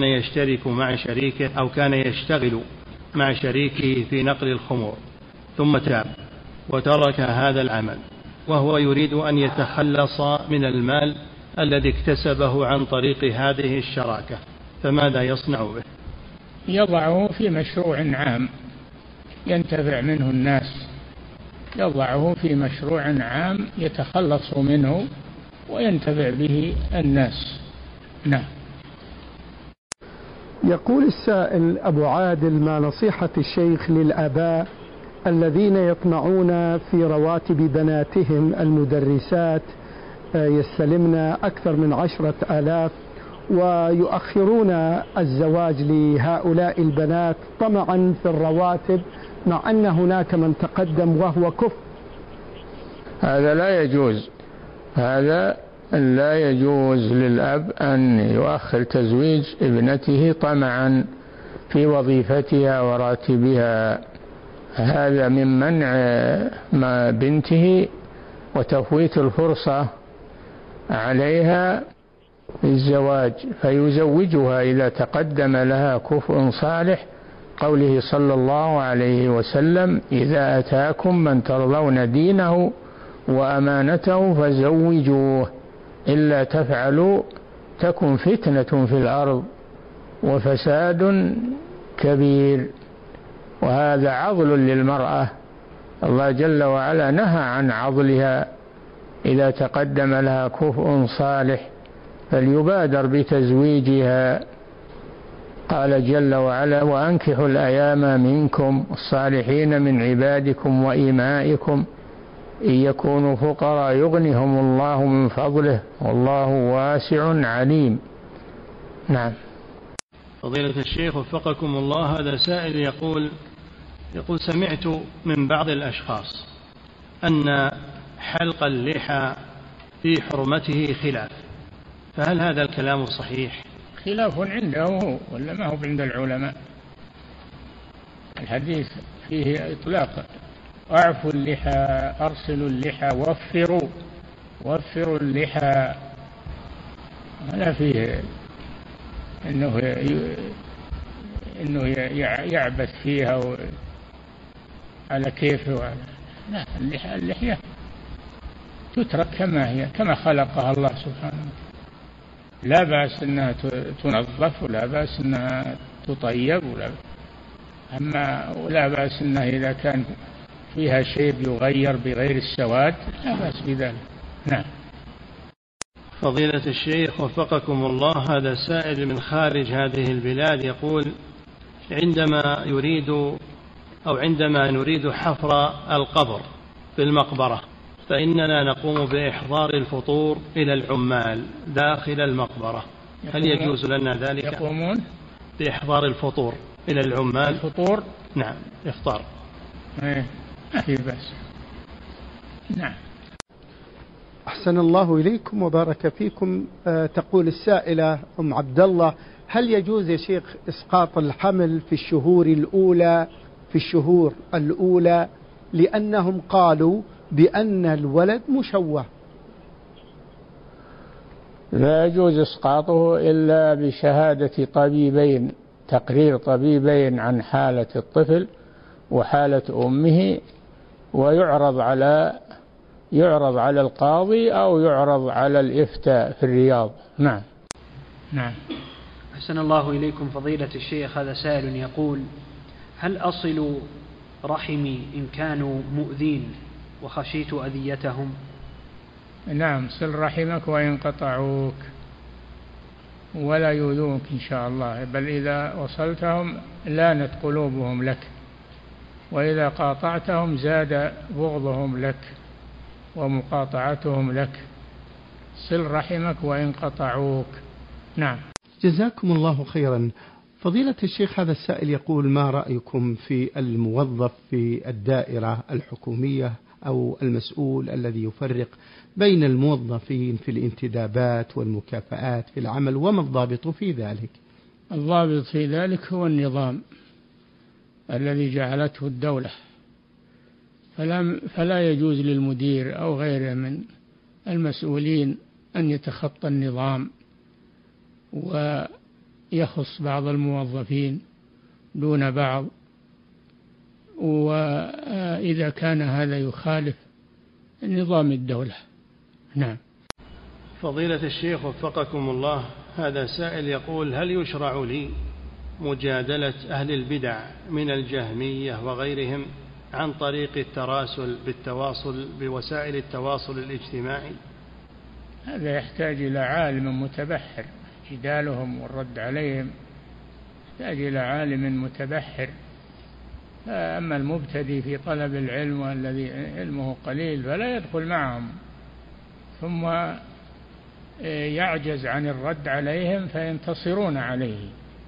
يشتغل مع شريكه في نقل الخمور، ثم تاب وترك هذا العمل، وهو يريد أن يتخلص من المال الذي اكتسبه عن طريق هذه الشراكة، فماذا يصنع به؟ يضعه في مشروع عام ينتفع منه الناس، يضعه في مشروع عام يتخلص منه وينتفع به الناس. نعم. يقول السائل أبو عادل: ما نصيحة الشيخ للآباء الذين يطمعون في رواتب بناتهم المدرسات يستلمن أكثر من 10,000 ويؤخرون الزواج لهؤلاء البنات طمعا في الرواتب، مع أن هناك من تقدم وهو كفء؟ هذا لا يجوز، هذا لا يجوز للأب أن يؤخر تزويج ابنته طمعا في وظيفتها وراتبها. هذا من منع بنته وتفويت الفرصة عليها للزواج، فيزوجها إذا تقدم لها كفء صالح، قوله صلى الله عليه وسلم: إذا أتاكم من ترضون دينه وأمانته فزوجوه، إلا تفعلوا تكن فتنة في الأرض وفساد كبير. وهذا عضل للمرأة، الله جل وعلا نهى عن عضلها إذا تقدم لها كفء صالح، فليبادر بتزويجها. قال جل وعلا: وأنكحوا الأيام منكم الصالحين من عبادكم وإمائكم إن يكونوا فقراء يغنهم الله من فضله والله واسع عليم. نعم. فضيلة الشيخ وفقكم الله، هذا سائل يقول سمعت من بعض الأشخاص أن حلق اللحى في حرمته خلاف، فهل هذا الكلام صحيح؟ خلاف عنده هو ولا ما هو عند العلماء؟ الحديث فيه إطلاق: أعفوا اللحى، أرسلوا اللحى، وفروا اللحى. لا فيه إنه يعبث فيها على كيفه. لا، اللحية تترك كما هي، كما خلقها الله سبحانه. لا بأس أنها تنظف، ولا بأس أنها تطيب، ولا بأس أنها إذا كان فيها شيء يغير بغير السواد لا بأس بذلك. نعم. فضيلة الشيخ وفقكم الله، هذا سائل من خارج هذه البلاد يقول: عندما نريد حفر القبر في المقبرة فإننا نقوم بإحضار الفطور إلى العمال داخل المقبرة، هل يجوز لنا ذلك؟ يقومون بإحضار الفطور إلى العمال. الفطور؟ نعم، إفطار. ما في بأس. نعم. أحسن الله إليكم وبارك فيكم. تقول السائلة أم عبد الله: هل يجوز يا شيخ إسقاط الحمل في الشهور الأولى لأنهم قالوا بأن الولد مشوه؟ لا يجوز إسقاطه إلا بشهادة طبيبين، تقرير طبيبين عن حالة الطفل وحالة أمه، ويعرض على القاضي أو يعرض على الإفتاء في الرياض. نعم. أحسن الله إليكم فضيلة الشيخ. هذا سائل يقول: هل أصل رحمي إن كانوا مؤذين وخشيت أذيتهم؟ نعم، صل رحمك وإن قطعوك ولا يؤذوك إن شاء الله، بل إذا وصلتهم لانت قلوبهم لك، وإذا قاطعتهم زاد بغضهم لك ومقاطعتهم لك. صل رحمك وإن قطعوك. نعم. جزاكم الله خيرا. فضيلة الشيخ، هذا السائل يقول: ما رأيكم في الموظف في الدائرة الحكومية أو المسؤول الذي يفرق بين الموظفين في الانتدابات والمكافآت في العمل، وما الضابط في ذلك؟ الضابط في ذلك هو النظام الذي جعلته الدولة، فلا يجوز للمدير أو غيره من المسؤولين أن يتخطى النظام ويخص بعض الموظفين دون بعض، وإذا كان هذا يخالف نظام الدولة. نعم. فضيلة الشيخ وفقكم الله، هذا سائل يقول: هل يشرع لي مجادلة أهل البدع من الجهمية وغيرهم عن طريق التراسل بالتواصل بوسائل التواصل الاجتماعي؟ هذا يحتاج إلى عالم متبحر، جدالهم والرد عليهم يحتاج إلى عالم متبحر. أما المبتدئ في طلب العلم والذي علمه قليل فلا يدخل معهم، ثم يعجز عن الرد عليهم فينتصرون عليه.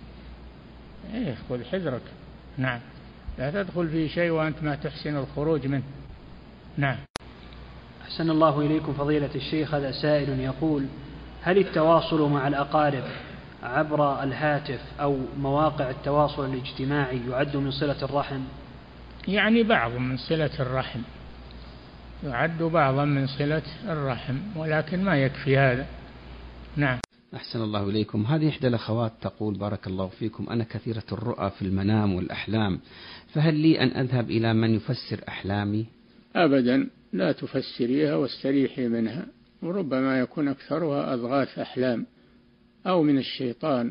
خذ حذرك. نعم، لا تدخل في شيء وأنت ما تحسن الخروج منه. نعم. أحسن الله إليكم فضيلة الشيخ. هذا سائل يقول: هل التواصل مع الأقارب عبر الهاتف أو مواقع التواصل الاجتماعي يعد من صلة الرحم؟ يعني بعض من صلة الرحم، يعد بعضا من صلة الرحم، ولكن ما يكفي هذا. نعم. أحسن الله إليكم. هذه إحدى الأخوات تقول: بارك الله فيكم، أنا كثيرة الرؤى في المنام والأحلام، فهل لي أن أذهب إلى من يفسر أحلامي؟ أبدا، لا تفسريها واستريحي منها، وربما يكون أكثرها أضغاث أحلام أو من الشيطان،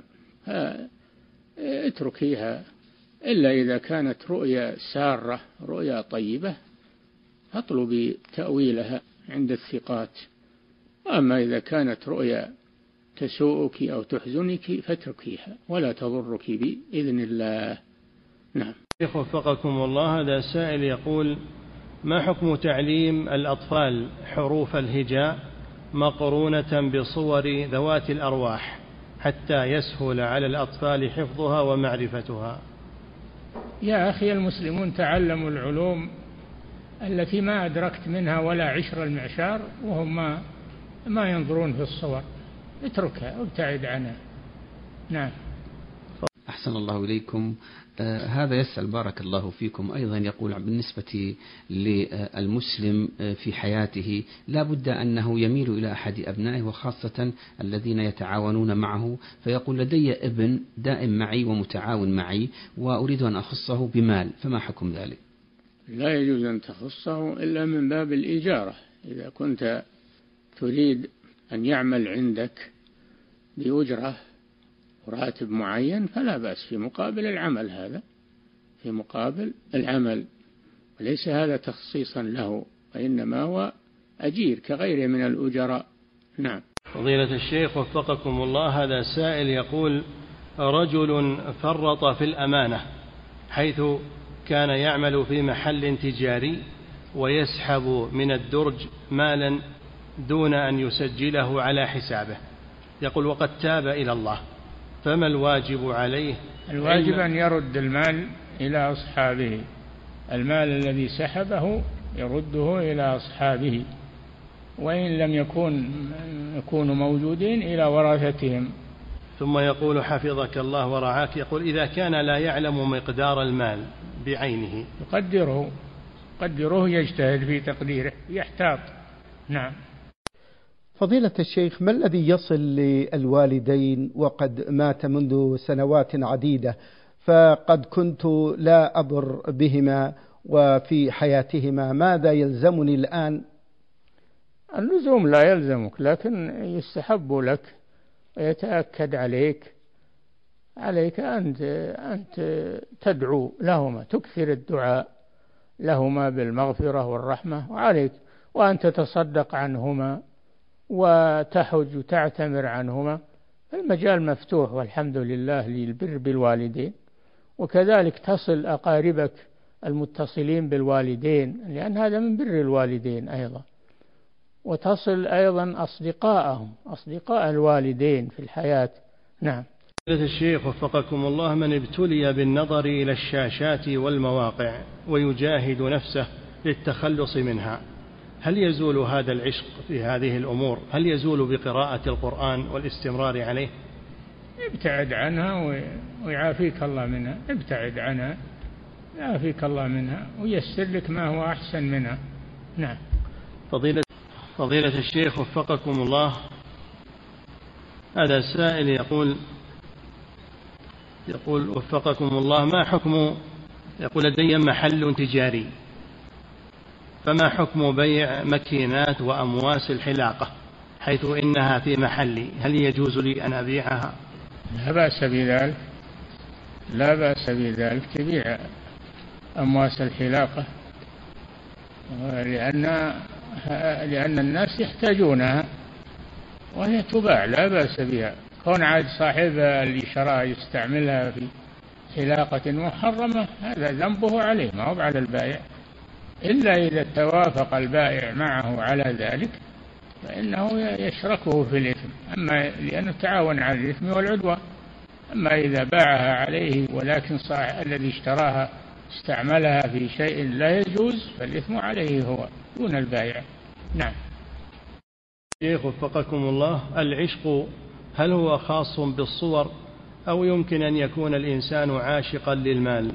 اتركيها، إلا إذا كانت رؤيا سارة رؤيا طيبة فاطلبي تأويلها عند الثقات. أما إذا كانت رؤيا تسوءك أو تحزنك فاتركيها ولا تضرك بإذن الله. نعم. شيخ وفقكم الله، هذا سائل يقول: ما حكم تعليم الأطفال حروف الهجاء مقرونة بصور ذوات الأرواح حتى يسهل على الأطفال حفظها ومعرفتها؟ يا أخي، المسلمون تعلموا العلوم التي ما أدركت منها ولا عشر المعشار، وهم ما ينظرون في الصور. اتركها وابتعد عنها. نعم. أحسن الله إليكم. هذا يسأل بارك الله فيكم أيضا، يقول: بالنسبة للمسلم في حياته لا بد أنه يميل إلى أحد أبنائه، وخاصة الذين يتعاونون معه، فيقول: لدي ابن دائم معي ومتعاون معي وأريد أن أخصه بمال، فما حكم ذلك؟ لا يجوز أن تخصه إلا من باب الإجارة. إذا كنت تريد أن يعمل عندك بأجرة وراتب معين فلا بأس، في مقابل العمل، هذا في مقابل العمل، وليس هذا تخصيصا له، وإنما هو أجير كغيره من الأجراء. نعم. فضيلة الشيخ وفقكم الله، هذا سائل يقول: رجل فرط في الأمانة حيث كان يعمل في محل تجاري ويسحب من الدرج مالا دون أن يسجله على حسابه، يقول: وقد تاب إلى الله، فما الواجب عليه؟ الواجب أن يرد المال إلى أصحابه، المال الذي سحبه يرده إلى أصحابه، وإن لم يكونوا موجودين إلى ورثتهم. ثم يقول حفظك الله ورعاك، يقول إذا كان لا يعلم مقدار المال بعينه يقدره يجتهد في تقديره، يحتاط. نعم. فضيلة الشيخ، ما الذي يصل للوالدين وقد مات منذ سنوات عديدة، فقد كنت لا أبر بهما وفي حياتهما، ماذا يلزمني الآن؟ اللزوم لا يلزمك، لكن يستحب لك ويتأكد عليك أن تدعو لهما، تكثر الدعاء لهما بالمغفرة والرحمة، وعليك وأن تتصدق عنهما وتحج وتعتمر عنهما. المجال مفتوح والحمد لله للبر بالوالدين، وكذلك تصل أقاربك المتصلين بالوالدين، لأن هذا من بر الوالدين أيضا، وتصل أيضا أصدقاء الوالدين في الحياة. نعم. الشيخ وفقكم الله، من ابتلي بالنظر إلى الشاشات والمواقع ويجاهد نفسه للتخلص منها، هل يزول هذا العشق في هذه الأمور؟ هل يزول بقراءة القرآن والاستمرار عليه؟ ابتعد عنها ويعافيك الله منها، ابتعد عنها يعافيك الله منها ويسر لك ما هو أحسن منها. نعم. فضيلة الشيخ وفقكم الله، هذا سائل يقول وفقكم الله، ما حكم، يقول لدي محل تجاري، فما حكم بيع ماكينات وأمواس الحلاقة حيث إنها في محلي، هل يجوز لي أن أبيعها؟ لا بأس بذلك تبيع أمواس الحلاقة، لأن الناس يحتاجونها وهي تباع، لا بأس بها. كون عاد صاحب اللي شراها يستعملها في حلاقة محرمة هذا ذنبه عليه، ما هو على البائع، إلا إذا توافق البائع معه على ذلك فإنه يشركه في الإثم، أما لأنه تعاون على الإثم والعدوان. أما إذا باعها عليه ولكن الذي اشتراها استعملها في شيء لا يجوز فالإثم عليه هو دون البائع. نعم. شيخ وفقكم الله، العشق هل هو خاص بالصور أو يمكن أن يكون الإنسان عاشقا للمال؟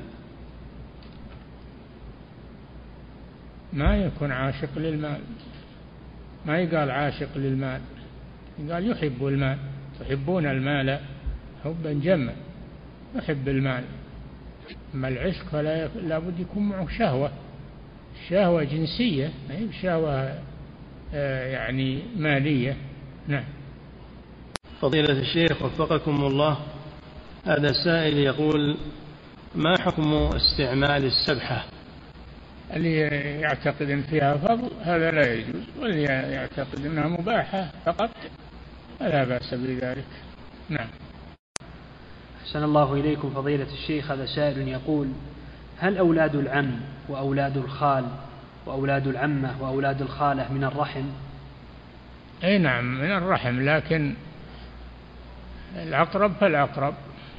ما يكون عاشق للمال، ما يقال عاشق للمال، يقال يحب المال، تحبون المال حبا جما، يحب المال. أما العشق فلا بد يكون معه شهوة جنسية، ما هي شهوة يعني مالية. نعم. فضيلة الشيخ وفقكم الله، هذا سائل يقول ما حكم استعمال السبحة؟ اللي يعتقد أن فيها فضل هذا لا يجوز، واللي يعتقد أنها مباحة فقط فلا بأس بذلك. نعم. أحسن الله إليكم فضيلة الشيخ، هذا سائل يقول هل أولاد العم وأولاد الخال وأولاد العمة وأولاد الخالة من الرحم؟ أي نعم من الرحم، لكن الأقرب فالأقرب،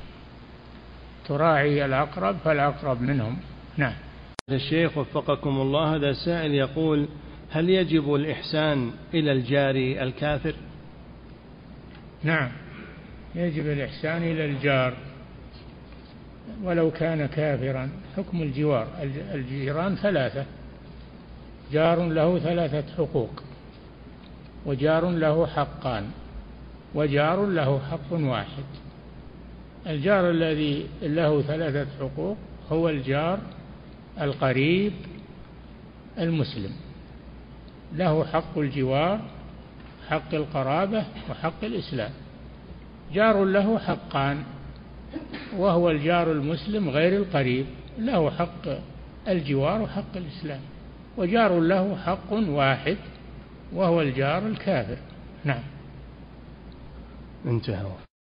تراعي الأقرب فالأقرب منهم. نعم. الشيخ وفقكم الله، هذا سائل يقول هل يجب الإحسان إلى الجار الكافر؟ نعم يجب الإحسان إلى الجار ولو كان كافرا. حكم الجوار، الجيران ثلاثة، جار له 3 حقوق، وجار له حقان، وجار له حق واحد. الجار الذي له 3 حقوق هو الجار القريب المسلم، له حق الجوار، حق القرابة، وحق الإسلام. جار له حقان وهو الجار المسلم غير القريب، له حق الجوار وحق الإسلام. وجار له حق واحد وهو الجار الكافر. نعم. انتهى.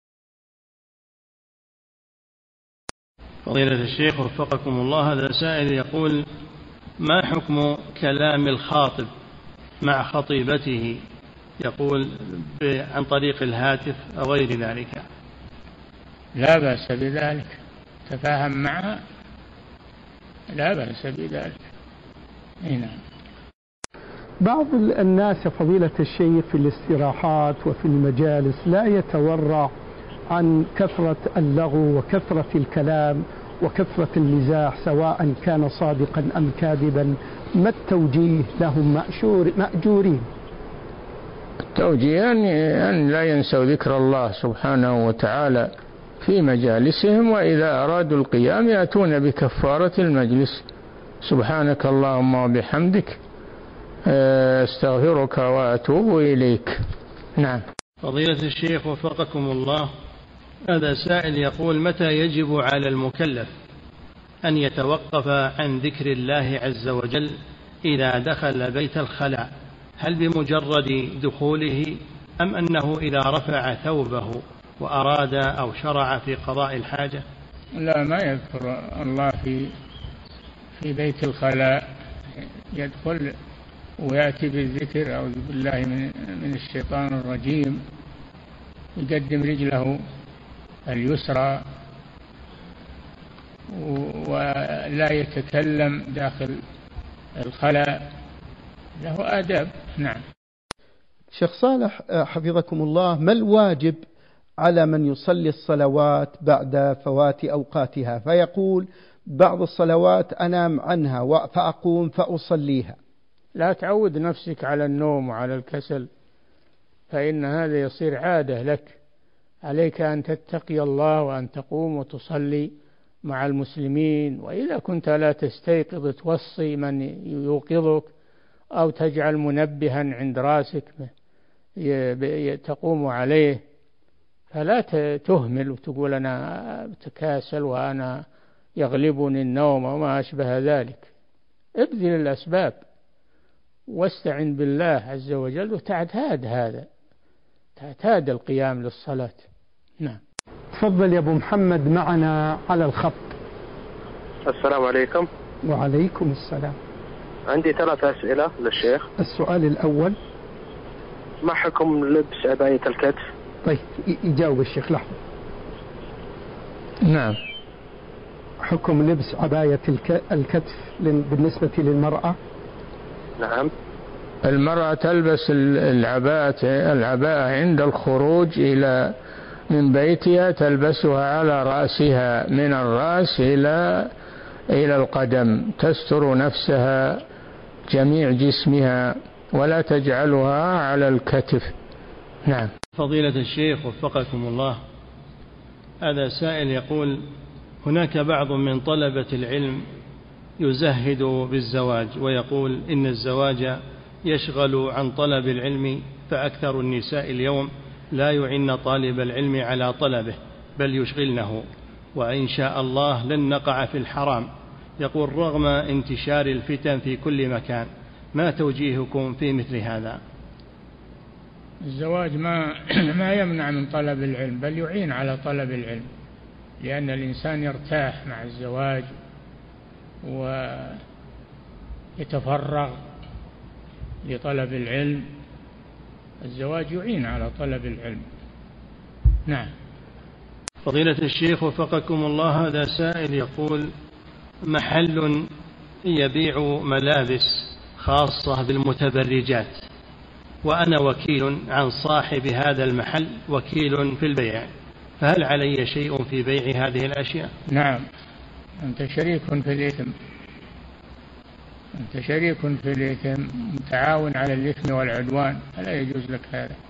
فضيلة الشيخ وفقكم الله، هذا سائل يقول ما حكم كلام الخاطب مع خطيبته، يقول عن طريق الهاتف أو غير ذلك؟ لا بأس بذلك، تفاهم معها، لا بأس بذلك. نعم. بعض الناس فضيلة الشيخ في الاستراحات وفي المجالس لا يتورع عن كثرة اللغو وكثرة الكلام وكثرة المزاح سواء كان صادقا أم كاذبا، ما التوجيه لهم مأجورين؟ التوجيه أن لا ينسوا ذكر الله سبحانه وتعالى في مجالسهم، وإذا أرادوا القيام يأتون بكفارة المجلس. سبحانك اللهم وبحمدك استغفرك وأتوب إليك. نعم. فضيلة الشيخ وفقكم الله، هذا سائل يقول: متى يجب على المكلف أن يتوقف عن ذكر الله عز وجل إذا دخل بيت الخلاء؟ هل بمجرد دخوله أم أنه إذا رفع ثوبه وأراد أو شرع في قضاء الحاجة؟ لا، ما يذكر الله في بيت الخلاء، يدخل ويأتي بالذكر أعوذ بالله من الشيطان الرجيم، يقدم رجله اليسرى ولا يتكلم داخل الخلاء، له آداب. نعم. شيخ صالح حفظكم الله، ما الواجب على من يصلي الصلوات بعد فوات أوقاتها، فيقول بعض الصلوات أنام عنها فأقوم فأصليها؟ لا تعود نفسك على النوم وعلى الكسل، فإن هذا يصير عادة لك. عليك أن تتقي الله وأن تقوم وتصلي مع المسلمين، وإذا كنت لا تستيقظ توصي من يوقظك أو تجعل منبها عند راسك تقوم عليه، فلا تهمل وتقول أنا تكاسل وأنا يغلبني النوم وما أشبه ذلك. ابذل الأسباب واستعن بالله عز وجل وتعتاد هذا، تعتاد القيام للصلاة. نعم. تفضل يا أبو محمد، معنا على الخط. السلام عليكم. وعليكم السلام. عندي 3 أسئلة للشيخ. السؤال الأول: ما حكم لبس عباية الكتف؟ طيب يجاوب الشيخ لحظة. نعم. حكم لبس عباية الكتف بالنسبة للمرأة؟ نعم. المرأة تلبس العباءة عند الخروج من بيتها، تلبسها على رأسها من الرأس إلى القدم، تستر نفسها جميع جسمها ولا تجعلها على الكتف. نعم. فضيلة الشيخ وفقكم الله، هذا سائل يقول: هناك بعض من طلبة العلم يزهد بالزواج ويقول إن الزواج يشغل عن طلب العلم، فأكثر النساء اليوم لا يعن طالب العلم على طلبه بل يشغلنه، وإن شاء الله لن نقع في الحرام. يقول رغم انتشار الفتن في كل مكان، ما توجيهكم في مثل هذا؟ الزواج ما يمنع من طلب العلم بل يعين على طلب العلم، لأن الإنسان يرتاح مع الزواج ويتفرغ لطلب العلم. الزواج يعين على طلب العلم. نعم. فضيلة الشيخ وفقكم الله، هذا سائل يقول: محل يبيع ملابس خاصة بالمتبرجات، وأنا وكيل عن صاحب هذا المحل، وكيل في البيع، فهل علي شيء في بيع هذه الأشياء؟ نعم، أنت شريك في الإثم، أنت شريك في الإثم، متعاون على الإثم والعدوان، فلا يجوز لك هذا.